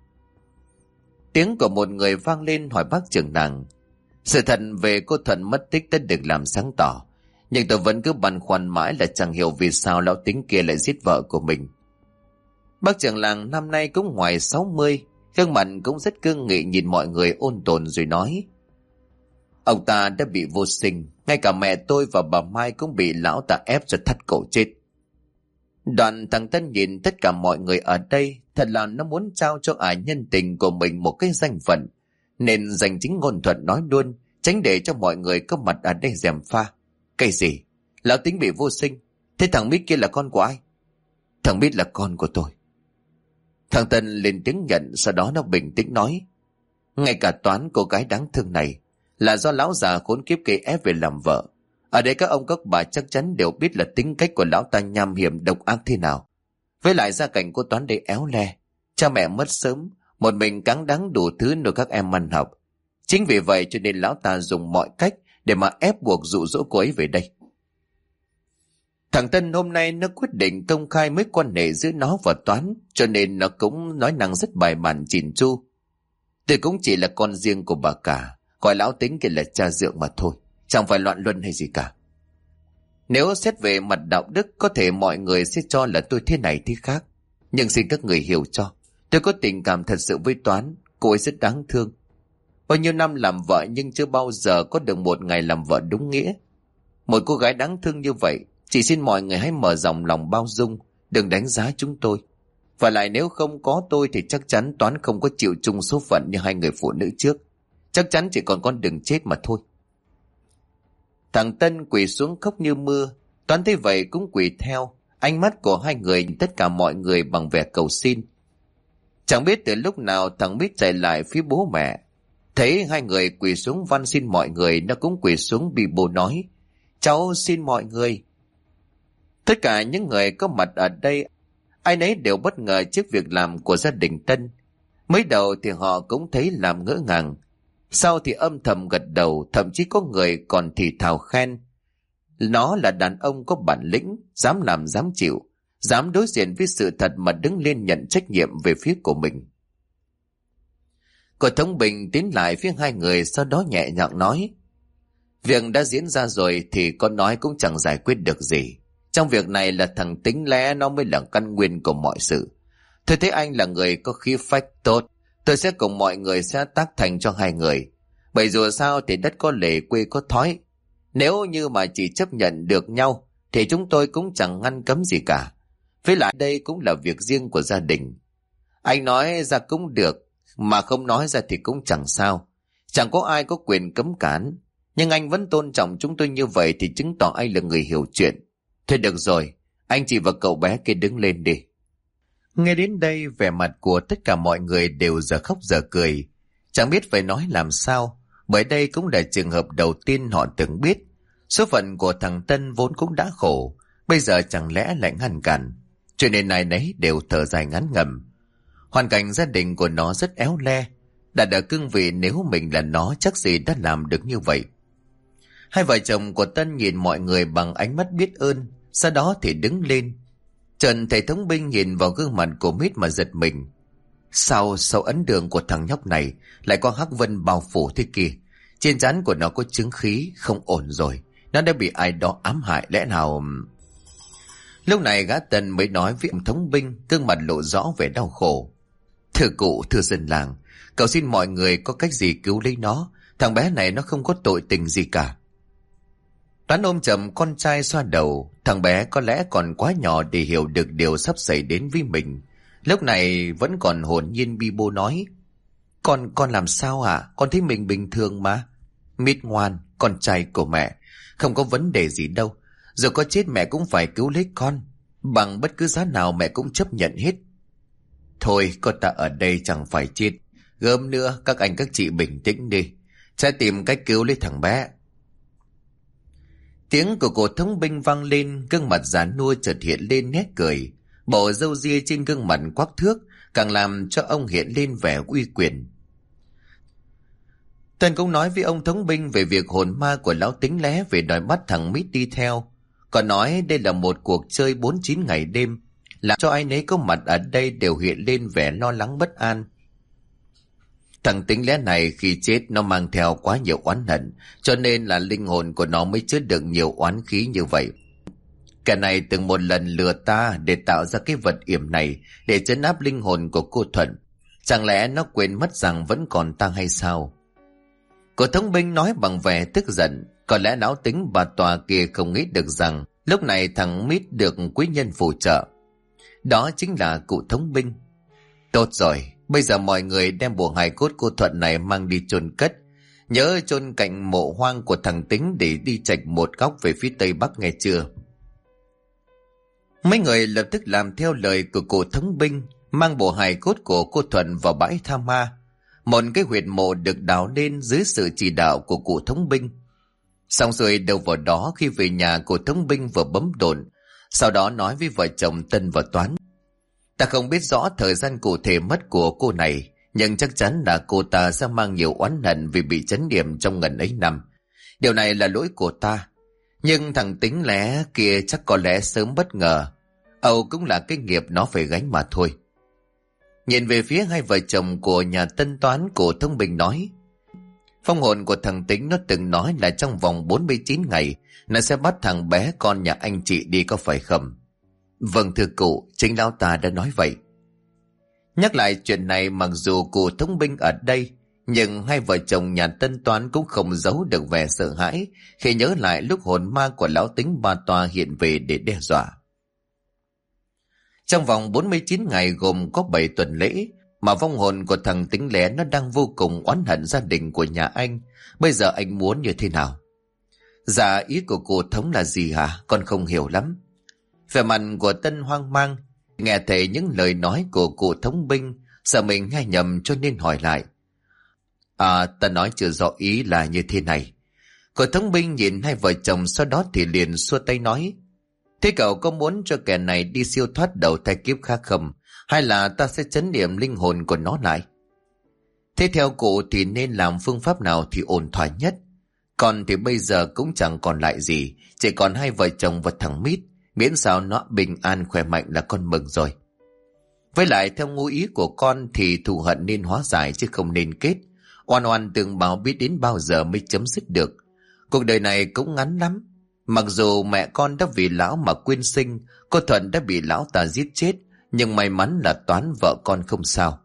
Tiếng của một người vang lên hỏi bác trưởng nàng. Sự thật về cô Thuận mất tích đã được làm sáng tỏ, nhưng tôi vẫn cứ băn khoăn mãi là chẳng hiểu vì sao lão tính kia lại giết vợ của mình. Bác trưởng làng năm nay cũng ngoài 60, gương mặt cũng rất cương nghị nhìn mọi người ôn tồn rồi nói: Ông ta đã bị vô sinh, ngay cả mẹ tôi và bà Mai cũng bị lão ta ép cho thắt cổ chết. Đoạn thằng Tân nhìn tất cả mọi người ở đây, thật là nó muốn trao cho ả nhân tình của mình một cái danh phận, nên dành chính ngôn thuận nói luôn, tránh để cho mọi người có mặt ở đây gièm pha. Cái gì? Lão tính bị vô sinh? Thế thằng Mít kia là con của ai? Thằng Mít là con của tôi. Thằng Tân lên tiếng nhận, sau đó nó bình tĩnh nói: Ngay cả Toán, cô gái đáng thương này, là do lão già khốn kiếp kia ép về làm vợ. Ở đây các ông các bà chắc chắn đều biết là tính cách của lão ta nham hiểm độc ác thế nào. Với lại gia cảnh cô Toán đây éo le, cha mẹ mất sớm, một mình cáng đáng đủ thứ nuôi các em ăn học. Chính vì vậy cho nên lão ta dùng mọi cách để mà ép buộc dụ dỗ cô ấy về đây. Thằng Tân hôm nay nó quyết định công khai mối quan hệ giữa nó và Toán, cho nên nó cũng nói năng rất bài bản chỉn chu. Tôi cũng chỉ là con riêng của bà cả, gọi lão tính kia là cha dượng mà thôi, chẳng phải loạn luân hay gì cả. Nếu xét về mặt đạo đức, có thể mọi người sẽ cho là tôi thế này thế khác, nhưng xin các người hiểu cho, tôi có tình cảm thật sự với Toán, cô ấy rất đáng thương. Bao nhiêu năm làm vợ nhưng chưa bao giờ có được một ngày làm vợ đúng nghĩa. Một cô gái đáng thương như vậy, chỉ xin mọi người hãy mở rộng lòng bao dung, đừng đánh giá chúng tôi. Và lại nếu không có tôi thì chắc chắn Toán không có chịu chung số phận như hai người phụ nữ trước. Chắc chắn chỉ còn con đường chết mà thôi. Thằng Tân quỳ xuống khóc như mưa. Toán thấy vậy cũng quỳ theo. Ánh mắt của hai người nhìn tất cả mọi người bằng vẻ cầu xin. Chẳng biết từ lúc nào thằng Mít chạy lại phía bố mẹ. Thấy hai người quỳ xuống van xin mọi người, nó cũng quỳ xuống bị bố nói: Cháu xin mọi người. Tất cả những người có mặt ở đây, ai nấy đều bất ngờ trước việc làm của gia đình Tân. Mới đầu thì họ cũng thấy làm ngỡ ngàng, sau thì âm thầm gật đầu, thậm chí có người còn thì thào khen. Nó là đàn ông có bản lĩnh, dám làm dám chịu, dám đối diện với sự thật mà đứng lên nhận trách nhiệm về phía của mình. Cô Thống Bình tiến lại phía hai người, sau đó nhẹ nhàng nói: Việc đã diễn ra rồi thì con nói cũng chẳng giải quyết được gì. Trong việc này là thằng Tính lẽ nó mới là căn nguyên của mọi sự. Tôi thấy anh là người có khí phách tốt, tôi sẽ cùng mọi người sẽ tác thành cho hai người. Bởi dù sao thì đất có lệ quê có thói. Nếu như mà chỉ chấp nhận được nhau thì chúng tôi cũng chẳng ngăn cấm gì cả. Với lại đây cũng là việc riêng của gia đình. Anh nói ra cũng được, mà không nói ra thì cũng chẳng sao. Chẳng có ai có quyền cấm cản. Nhưng anh vẫn tôn trọng chúng tôi như vậy thì chứng tỏ anh là người hiểu chuyện. Thôi được rồi, anh chị và cậu bé kia đứng lên đi. Nghe đến đây, vẻ mặt của tất cả mọi người đều giờ khóc giờ cười. Chẳng biết phải nói làm sao, bởi đây cũng là trường hợp đầu tiên họ từng biết. Số phận của thằng Tân vốn cũng đã khổ, bây giờ chẳng lẽ lại ngăn cản. Cho nên ai nấy đều thở dài ngán ngẩm. Hoàn cảnh gia đình của nó rất éo le. Đặt ở cương vị nếu mình là nó chắc gì đã làm được như vậy. Hai vợ chồng của Tân nhìn mọi người bằng ánh mắt biết ơn, sau đó thì đứng lên. Trần thầy Thống Binh nhìn vào gương mặt của Mít mà giật mình. Sao sau ấn đường của thằng nhóc này lại có hắc vân bao phủ thế kia? Trên trán của nó có chứng khí, không ổn rồi. Nó đã bị ai đó ám hại lẽ nào... Lúc này gã Tân mới nói với ông thống binh, gương mặt lộ rõ vẻ đau khổ. Thưa cụ, thưa dân làng, cậu xin mọi người có cách gì cứu lấy nó. Thằng bé này nó không có tội tình gì cả. Toán ôm chầm con trai xoa đầu. Thằng bé có lẽ còn quá nhỏ để hiểu được điều sắp xảy đến với mình. Lúc này vẫn còn hồn nhiên bi bô nói. Con làm sao hả? Con thấy mình bình thường mà. Mít ngoan, con trai của mẹ. Không có vấn đề gì đâu. Giờ có chết mẹ cũng phải cứu lấy con. Bằng bất cứ giá nào mẹ cũng chấp nhận hết. Thôi, con ta ở đây chẳng phải chết. Gớm nữa, các anh các chị bình tĩnh đi. Sẽ tìm cách cứu lấy thằng bé. Tiếng của cô thống binh vang lên, gương mặt già nua chợt hiện lên nét cười. Bộ râu ria trên gương mặt quắc thước càng làm cho ông hiện lên vẻ uy quyền. Tân cũng nói với ông thống binh về việc hồn ma của lão Tính Lé về đòi bắt thằng Mít đi theo. Còn nói đây là một cuộc chơi 49 ngày đêm, làm cho ai nấy có mặt ở đây đều hiện lên vẻ lo lắng bất an. Thằng Tính Lé này khi chết nó mang theo quá nhiều oán hận, cho nên là linh hồn của nó mới chứa đựng nhiều oán khí như vậy. Kẻ này từng một lần lừa ta để tạo ra cái vật yểm này để trấn áp linh hồn của cô Thuận. Chẳng lẽ nó quên mất rằng vẫn còn ta hay sao? Cô thống binh nói bằng vẻ tức giận. Có lẽ lão Tính bà tòa kia không nghĩ được rằng lúc này thằng Mít được quý nhân phù trợ. Đó chính là cụ thống binh. Tốt rồi, bây giờ mọi người đem bộ hài cốt cô Thuận này mang đi chôn cất. Nhớ chôn cạnh mộ hoang của thằng Tính để đi chạch một góc về phía tây bắc nghe chưa? Mấy người lập tức làm theo lời của cụ thống binh, mang bộ hài cốt của cô Thuận vào bãi tha ma. Một cái huyệt mộ được đào lên dưới sự chỉ đạo của cụ thống binh. Xong rồi đâu vào đó, khi về nhà cụ thống binh vừa bấm đồn, sau đó nói với vợ chồng Tân và Toán. Ta không biết rõ thời gian cụ thể mất của cô này, nhưng chắc chắn là cô ta sẽ mang nhiều oán hận vì bị chấn điểm trong ngần ấy năm. Điều này là lỗi của ta. Nhưng thằng Tính Lé kia chắc có lẽ sớm bất ngờ. Âu cũng là cái nghiệp nó phải gánh mà thôi. Nhìn về phía hai vợ chồng của nhà Tân Toán, của thông bình nói. Phong hồn của thằng Tính nó từng nói là trong vòng 49 ngày nó sẽ bắt thằng bé con nhà anh chị đi, có phải không? Vâng thưa cụ, chính lão ta đã nói vậy. Nhắc lại chuyện này, mặc dù cụ thống binh ở đây, nhưng hai vợ chồng nhà Tân Toán cũng không giấu được vẻ sợ hãi khi nhớ lại lúc hồn ma của lão Tính ba tòa hiện về để đe dọa. Trong vòng 49 ngày gồm có 7 tuần lễ mà vong hồn của thằng Tính Lé nó đang vô cùng oán hận gia đình của nhà anh. Bây giờ anh muốn như thế nào? Dạ, ý của cô thống là gì hả? Con không hiểu lắm. Vẻ mặt của Tân hoang mang, nghe thấy những lời nói của cụ thống binh, sợ mình nghe nhầm cho nên hỏi lại. Ta nói chưa rõ ý là như thế này. Cụ thống binh nhìn hai vợ chồng, sau đó thì liền xua tay nói. Thế cậu có muốn cho kẻ này đi siêu thoát đầu thai kiếp khác không? Hay là ta sẽ trấn niệm linh hồn của nó lại? Thế theo cụ thì nên làm phương pháp nào thì ổn thỏa nhất? Còn thì bây giờ cũng chẳng còn lại gì, chỉ còn hai vợ chồng và thằng Mít. Miễn sao nó bình an khỏe mạnh là con mừng rồi. Với lại theo ngụ ý của con thì thù hận nên hóa giải chứ không nên kết. Oan oan tương báo biết đến bao giờ mới chấm dứt được. Cuộc đời này cũng ngắn lắm. Mặc dù mẹ con đã vì lão mà quyên sinh, cô Thuận đã bị lão ta giết chết, nhưng may mắn là Toán vợ con không sao.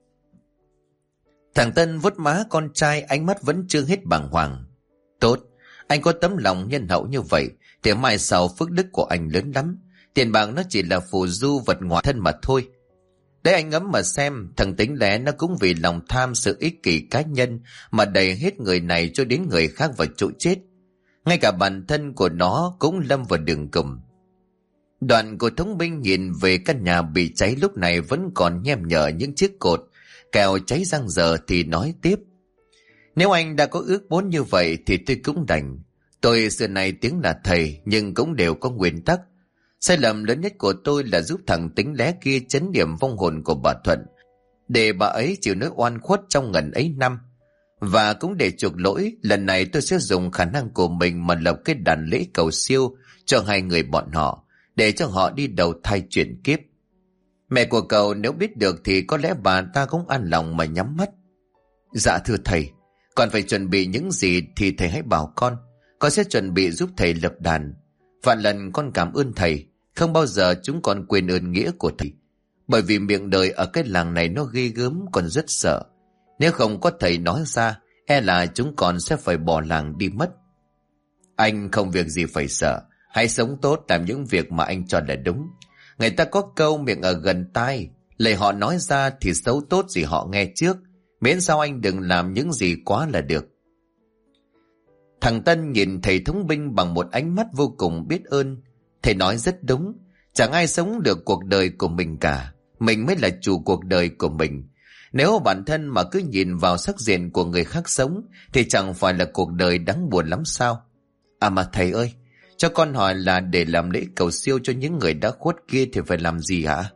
Thằng Tân vuốt má con trai, ánh mắt vẫn chưa hết bàng hoàng. Tốt, anh có tấm lòng nhân hậu như vậy thì mai sau phước đức của anh lớn lắm. Tiền bạc nó chỉ là phù du vật ngoại thân mà thôi. Để anh ngẫm mà xem, thằng Tính Lé nó cũng vì lòng tham sự ích kỷ cá nhân mà đẩy hết người này cho đến người khác vào chỗ chết. Ngay cả bản thân của nó cũng lâm vào đường cùng. Đoàn của thống binh nhìn về căn nhà bị cháy lúc này vẫn còn nhem nhở những chiếc cột kèo cháy răng giờ thì nói tiếp. Nếu anh đã có ước muốn như vậy thì tôi cũng đành. Tôi xưa nay tiếng là thầy nhưng cũng đều có nguyên tắc. Sai lầm lớn nhất của tôi là giúp thằng Tính Lé kia trấn điểm vong hồn của bà Thuận, để bà ấy chịu nỗi oan khuất trong ngần ấy năm. Và cũng để chuộc lỗi, lần này tôi sẽ dùng khả năng của mình mà lập cái đàn lễ cầu siêu cho hai người bọn họ, để cho họ đi đầu thai chuyển kiếp. Mẹ của cậu nếu biết được thì có lẽ bà ta cũng an lòng mà nhắm mắt. Dạ thưa thầy, còn phải chuẩn bị những gì thì thầy hãy bảo con sẽ chuẩn bị giúp thầy lập đàn. Vạn lần con cảm ơn thầy, không bao giờ chúng con quên ơn nghĩa của thầy. Bởi vì miệng đời ở cái làng này nó ghê gớm, con rất sợ. Nếu không có thầy nói ra, e là chúng con sẽ phải bỏ làng đi mất. Anh không việc gì phải sợ, hãy sống tốt làm những việc mà anh cho là đúng. Người ta có câu miệng ở gần tai, lời họ nói ra thì xấu tốt gì họ nghe trước, miễn sao anh đừng làm những gì quá là được. Thằng Tân nhìn thầy thống binh bằng một ánh mắt vô cùng biết ơn. Thầy nói rất đúng, chẳng ai sống được cuộc đời của mình cả, mình mới là chủ cuộc đời của mình. Nếu bản thân mà cứ nhìn vào sắc diện của người khác sống thì chẳng phải là cuộc đời đáng buồn lắm sao? À mà thầy ơi, cho con hỏi là để làm lễ cầu siêu cho những người đã khuất kia thì phải làm gì hả?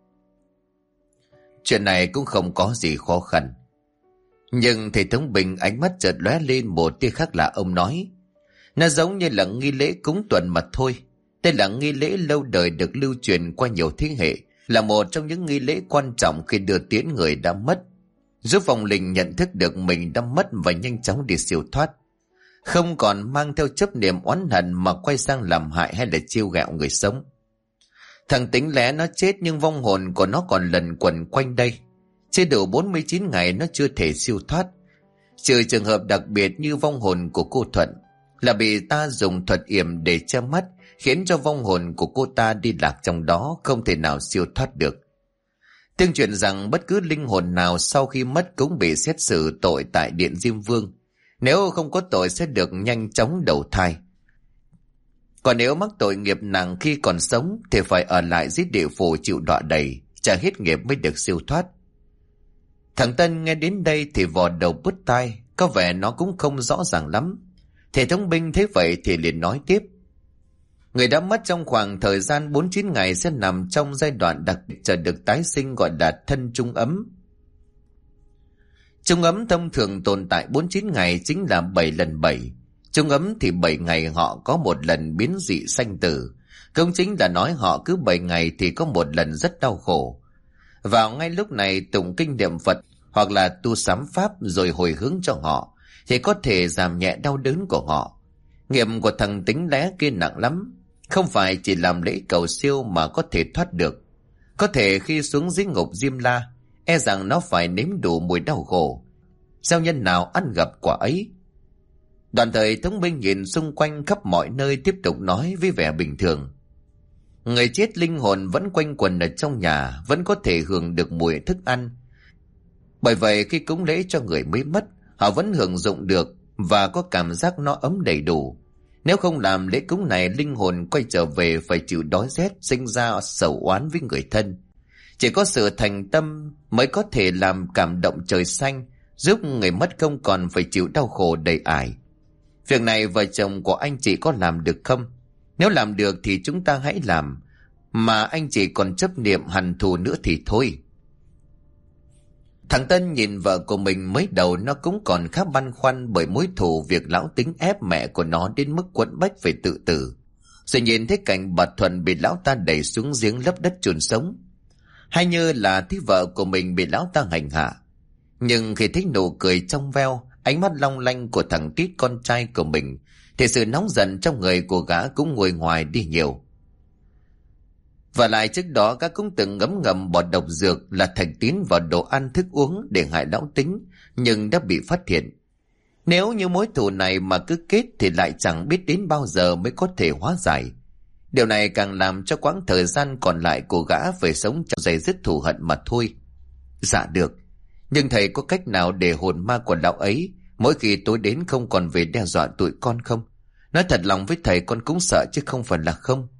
Chuyện này cũng không có gì khó khăn. Nhưng thầy thống bình ánh mắt chợt lóe lên một tia khác lạ. Ông nói, nó giống như là nghi lễ cúng tuần mà thôi. Đây là nghi lễ lâu đời được lưu truyền qua nhiều thế hệ, là một trong những nghi lễ quan trọng khi đưa tiễn người đã mất, giúp vong linh nhận thức được mình đã mất và nhanh chóng đi siêu thoát, không còn mang theo chấp niệm oán hận mà quay sang làm hại hay là trêu ghẹo người sống. Thằng Tính lẽ nó chết nhưng vong hồn của nó còn lẩn quẩn quanh đây. Chưa đủ 49 ngày nó chưa thể siêu thoát. Trừ trường hợp đặc biệt như vong hồn của cô Thuận, là bị ta dùng thuật yểm để che mắt, khiến cho vong hồn của cô ta đi lạc trong đó, không thể nào siêu thoát được. Tương truyền rằng bất cứ linh hồn nào sau khi mất cũng bị xét xử tội tại Điện Diêm Vương. Nếu không có tội sẽ được nhanh chóng đầu thai. Còn nếu mắc tội nghiệp nặng khi còn sống thì phải ở lại dưới địa phủ chịu đọa đầy, trả hết nghiệp mới được siêu thoát. Thằng Tân nghe đến đây thì vò đầu bứt tai, có vẻ nó cũng không rõ ràng lắm. Thầy thống binh thấy vậy thì liền nói tiếp. Người đã mất trong khoảng thời gian 49 ngày sẽ nằm trong giai đoạn đặc biệt chờ được tái sinh, gọi là thân trung ấm. Trung ấm thông thường tồn tại 49 ngày, chính là 7 lần 7. Trung ấm thì 7 ngày họ có một lần biến dị sanh tử. Công chính là nói họ cứ 7 ngày thì có một lần rất đau khổ. Vào ngay lúc này tụng kinh niệm Phật hoặc là tu sám pháp rồi hồi hướng cho họ thì có thể giảm nhẹ đau đớn của họ. Nghiệp của thằng Tính lé kia nặng lắm, không phải chỉ làm lễ cầu siêu mà có thể thoát được. Có thể khi xuống dưới ngục Diêm La, e rằng nó phải nếm đủ mùi đau khổ. Sao nhân nào ăn gặp quả ấy? Đoàn thời thống binh nhìn xung quanh khắp mọi nơi, tiếp tục nói với vẻ bình thường. Người chết linh hồn vẫn quanh quẩn ở trong nhà, vẫn có thể hưởng được mùi thức ăn. Bởi vậy khi cúng lễ cho người mới mất, họ vẫn hưởng dụng được và có cảm giác no ấm đầy đủ. Nếu không làm lễ cúng này, linh hồn quay trở về phải chịu đói rét, sinh ra sầu oán với người thân. Chỉ có sự thành tâm mới có thể làm cảm động trời xanh, giúp người mất không còn phải chịu đau khổ đầy ải. Việc này vợ chồng của anh chị có làm được không? Nếu làm được thì chúng ta hãy làm, mà anh chị còn chấp niệm hằn thù nữa thì thôi. Thằng Tân nhìn vợ của mình, mới đầu nó cũng còn khá băn khoăn bởi mối thù việc lão Tính ép mẹ của nó đến mức quẫn bách phải tự tử. Rồi nhìn thấy cảnh bà Thuận bị lão ta đẩy xuống giếng lấp đất chôn sống, hay như là thấy vợ của mình bị lão ta hành hạ. Nhưng khi thấy nụ cười trong veo, ánh mắt long lanh của thằng Tít con trai của mình, thì sự nóng giận trong người của gã cũng nguôi ngoài đi nhiều. Và lại trước đó gã cũng từng ngấm ngầm bỏ độc dược là thạch tín vào đồ ăn thức uống để hại lão Tính, nhưng đã bị phát hiện. Nếu như mối thù này mà cứ kết thì lại chẳng biết đến bao giờ mới có thể hóa giải. Điều này càng làm cho quãng thời gian còn lại của gã phải sống trong dây dứt thù hận mà thôi. Dạ được, nhưng thầy có cách nào để hồn ma của lão ấy mỗi khi tối đến không còn về đe dọa tụi con không? Nói thật lòng với thầy, con cũng sợ chứ không phải là không.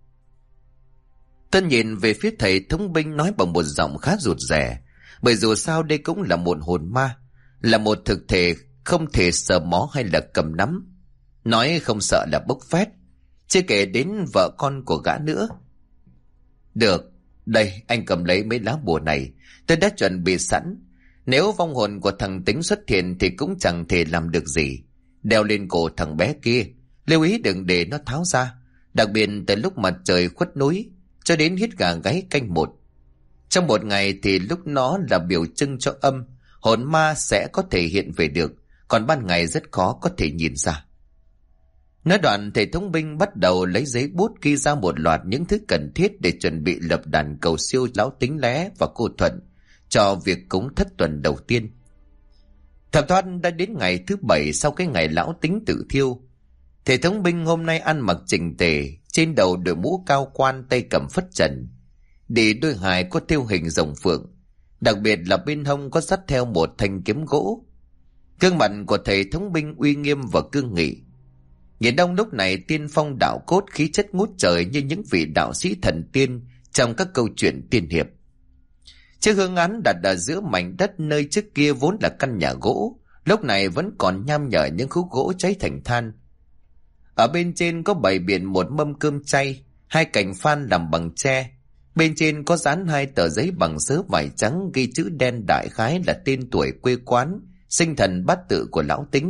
Tân nhìn về phía thầy thống binh, nói bằng một giọng khá rụt rè, bởi dù sao đây cũng là một hồn ma, là một thực thể không thể sờ mó hay là cầm nắm. Nói không sợ là bốc phét, chưa kể đến vợ con của gã nữa. Được, đây anh cầm lấy mấy lá bùa này, tôi đã chuẩn bị sẵn. Nếu vong hồn của thằng Tính xuất hiện thì cũng chẳng thể làm được gì. Đeo lên cổ thằng bé kia, lưu ý đừng để nó tháo ra, đặc biệt từ lúc mặt trời khuất núi cho đến hít gà gáy canh một. Trong một ngày thì lúc nó là biểu trưng cho âm, hồn ma sẽ có thể hiện về được, còn ban ngày rất khó có thể nhìn ra. Nói đoạn, thầy thống binh bắt đầu lấy giấy bút ghi ra một loạt những thứ cần thiết để chuẩn bị lập đàn cầu siêu lão Tính Lé và cô Thuận cho việc cúng thất tuần đầu tiên. Thập thoát đã đến ngày thứ 7 sau cái ngày lão Tính tự thiêu. Thầy thống binh hôm nay ăn mặc chỉnh tề, trên đầu đội mũ cao quan, tay cầm phất trần, đi đôi hài có thêu hình rồng phượng, đặc biệt là bên hông có dắt theo một thanh kiếm gỗ. Gương mặt của thầy thống binh uy nghiêm và cương nghị. Nhìn đông lúc này tiên phong đạo cốt, khí chất ngút trời như những vị đạo sĩ thần tiên trong các câu chuyện tiên hiệp. Chiếc hương án đặt ở giữa mảnh đất nơi trước kia vốn là căn nhà gỗ, lúc này vẫn còn nham nhở những khúc gỗ cháy thành than. Ở bên trên có bày biện một mâm cơm chay, 2 cành phan làm bằng tre. Bên trên có dán 2 tờ giấy bằng sớ vải trắng ghi chữ đen đại khái là tên tuổi, quê quán, sinh thần bát tự của lão Tính.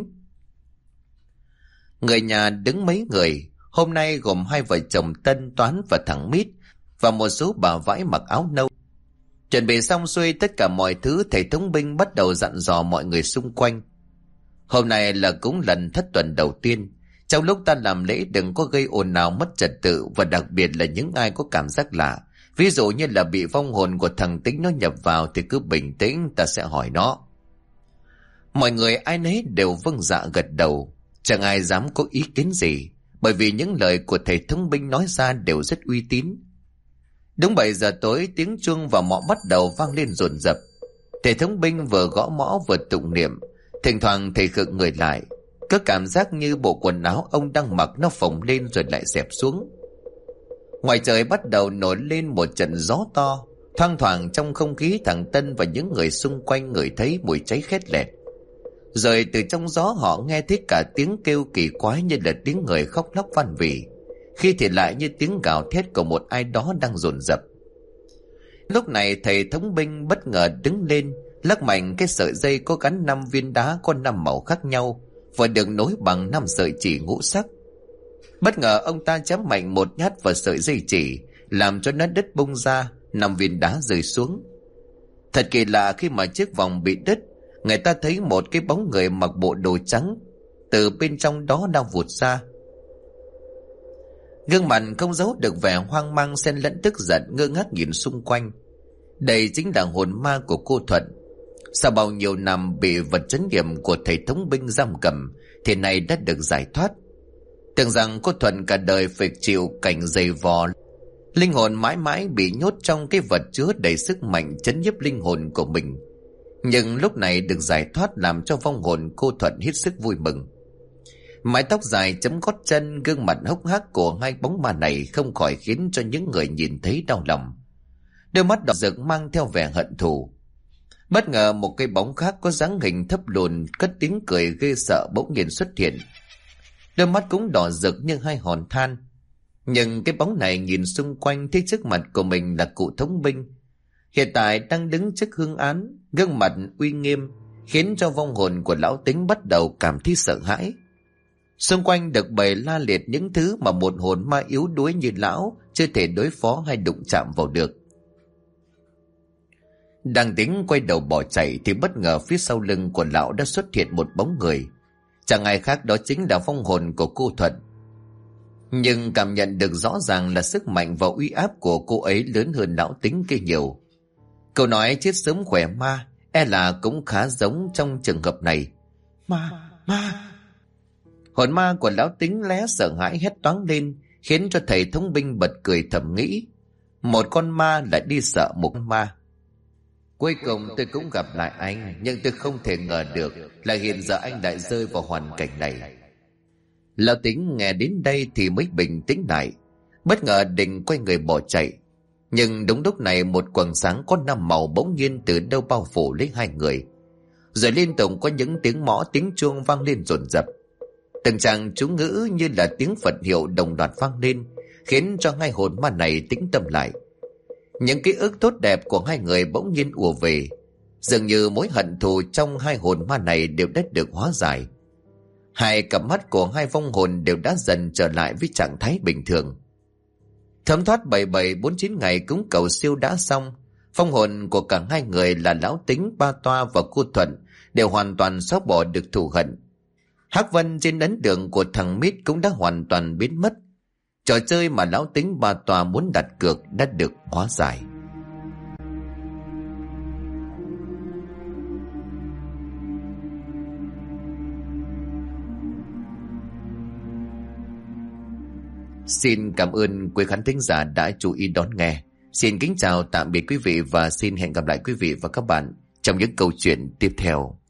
Người nhà đứng mấy người, hôm nay gồm 2 vợ chồng Tân, Toán và thằng Mít, và một số bà vãi mặc áo nâu. Chuẩn bị xong xuôi tất cả mọi thứ, thầy thống binh bắt đầu dặn dò mọi người xung quanh. Hôm nay là cúng lần thất tuần đầu tiên. Trong lúc ta làm lễ đừng có gây ồn ào mất trật tự, và đặc biệt là những ai có cảm giác lạ, ví dụ như là bị vong hồn của thằng Tính nó nhập vào, thì cứ bình tĩnh, ta sẽ hỏi nó. Mọi người ai nấy đều vâng dạ gật đầu, chẳng ai dám có ý kiến gì, bởi vì những lời của thầy thống binh nói ra đều rất uy tín. Đúng 7 giờ tối, tiếng chuông vào mõ bắt đầu vang lên dồn dập. Thầy thống binh vừa gõ mõ vừa tụng niệm, thỉnh thoảng thầy khựng người lại, có cảm giác như bộ quần áo ông đang mặc nó phồng lên rồi lại xẹp xuống. Ngoài trời bắt đầu nổi lên một trận gió to, thoang thoảng trong không khí thằng Tân và những người xung quanh ngửi thấy mùi cháy khét lẹt. Rồi từ trong gió họ nghe thấy cả tiếng kêu kỳ quái như là tiếng người khóc lóc van vỉ, khi thì lại như tiếng gào thét của một ai đó đang dồn dập. Lúc này thầy thống binh bất ngờ đứng lên, lắc mạnh cái sợi dây có gắn 5 viên đá có 5 màu khác nhau và được nối bằng 5 sợi chỉ ngũ sắc. Bất ngờ ông ta chém mạnh một nhát vào sợi dây chỉ, làm cho nó đứt bung ra, 5 viên đá rơi xuống. Thật kỳ lạ, khi mà chiếc vòng bị đứt, người ta thấy một cái bóng người mặc bộ đồ trắng từ bên trong đó đang vụt ra. Gương mặt không giấu được vẻ hoang mang xen lẫn tức giận, ngơ ngác nhìn xung quanh. Đây chính là hồn ma của cô Thuận. Sau bao nhiêu năm bị vật trấn nghiệm của thầy thống binh giam cầm, thì nay đã được giải thoát. Tưởng rằng cô Thuận cả đời phải chịu cảnh dày vò, linh hồn mãi mãi bị nhốt trong cái vật chứa đầy sức mạnh trấn nhiếp linh hồn của mình. Nhưng lúc này được giải thoát làm cho vong hồn cô Thuận hết sức vui mừng. Mái tóc dài chấm gót chân, gương mặt hốc hác của 2 bóng ma này không khỏi khiến cho những người nhìn thấy đau lòng. Đôi mắt đỏ rực mang theo vẻ hận thù. Bất ngờ một cái bóng khác có dáng hình thấp lùn, cất tiếng cười ghê sợ bỗng nhiên xuất hiện. Đôi mắt cũng đỏ rực như 2 hòn than. Nhưng cái bóng này nhìn xung quanh thấy trước mặt của mình là cụ thống binh, hiện tại đang đứng trước hương án, gương mặt uy nghiêm khiến cho vong hồn của lão Tính bắt đầu cảm thấy sợ hãi. Xung quanh được bày la liệt những thứ mà một hồn ma yếu đuối như lão chưa thể đối phó hay đụng chạm vào được. Đang tính quay đầu bỏ chạy thì bất ngờ phía sau lưng của lão đã xuất hiện một bóng người. Chẳng ai khác đó chính là vong hồn của cô Thuận. Nhưng cảm nhận được rõ ràng là sức mạnh và uy áp của cô ấy lớn hơn lão Tính kia nhiều. Câu nói chết sớm khỏe ma e là cũng khá giống trong trường hợp này. Ma. Hồn ma của lão Tính lé sợ hãi hét toáng lên, khiến cho thầy thống binh bật cười thầm nghĩ, một con ma lại đi sợ một con ma. Cuối cùng tôi cũng gặp lại anh, nhưng tôi không thể ngờ được là hiện giờ anh lại rơi vào hoàn cảnh này. Lão Tính nghe đến đây thì mới bình tĩnh lại, bất ngờ định quay người bỏ chạy. Nhưng đúng lúc này một quầng sáng có 5 màu bỗng nhiên từ đâu bao phủ lấy 2 người. Rồi liên tục có những tiếng mõ tiếng chuông vang lên dồn dập. Từng tràng chú ngữ như là tiếng Phật hiệu đồng loạt vang lên, khiến cho 2 hồn ma này tĩnh tâm lại. Những ký ức tốt đẹp của 2 người bỗng nhiên ùa về, dường như mối hận thù trong 2 hồn ma này đều đã được hóa giải. 2 cặp mắt của 2 vong hồn đều đã dần trở lại với trạng thái bình thường. Thấm thoát 7749 ngày cúng cầu siêu đã xong, Phong hồn của cả hai người là Lão Tính, Ba Toa và cô Thuận đều hoàn toàn xóa bỏ được thù hận. Hắc vân trên ấn đường của thằng Mít cũng đã hoàn toàn biến mất. Trò chơi mà Lão Tính, Ba Toa muốn đặt cược đã được hóa giải. Xin cảm ơn quý khán thính giả đã chú ý đón nghe. Xin kính chào tạm biệt quý vị và xin hẹn gặp lại quý vị và các bạn trong những câu chuyện tiếp theo.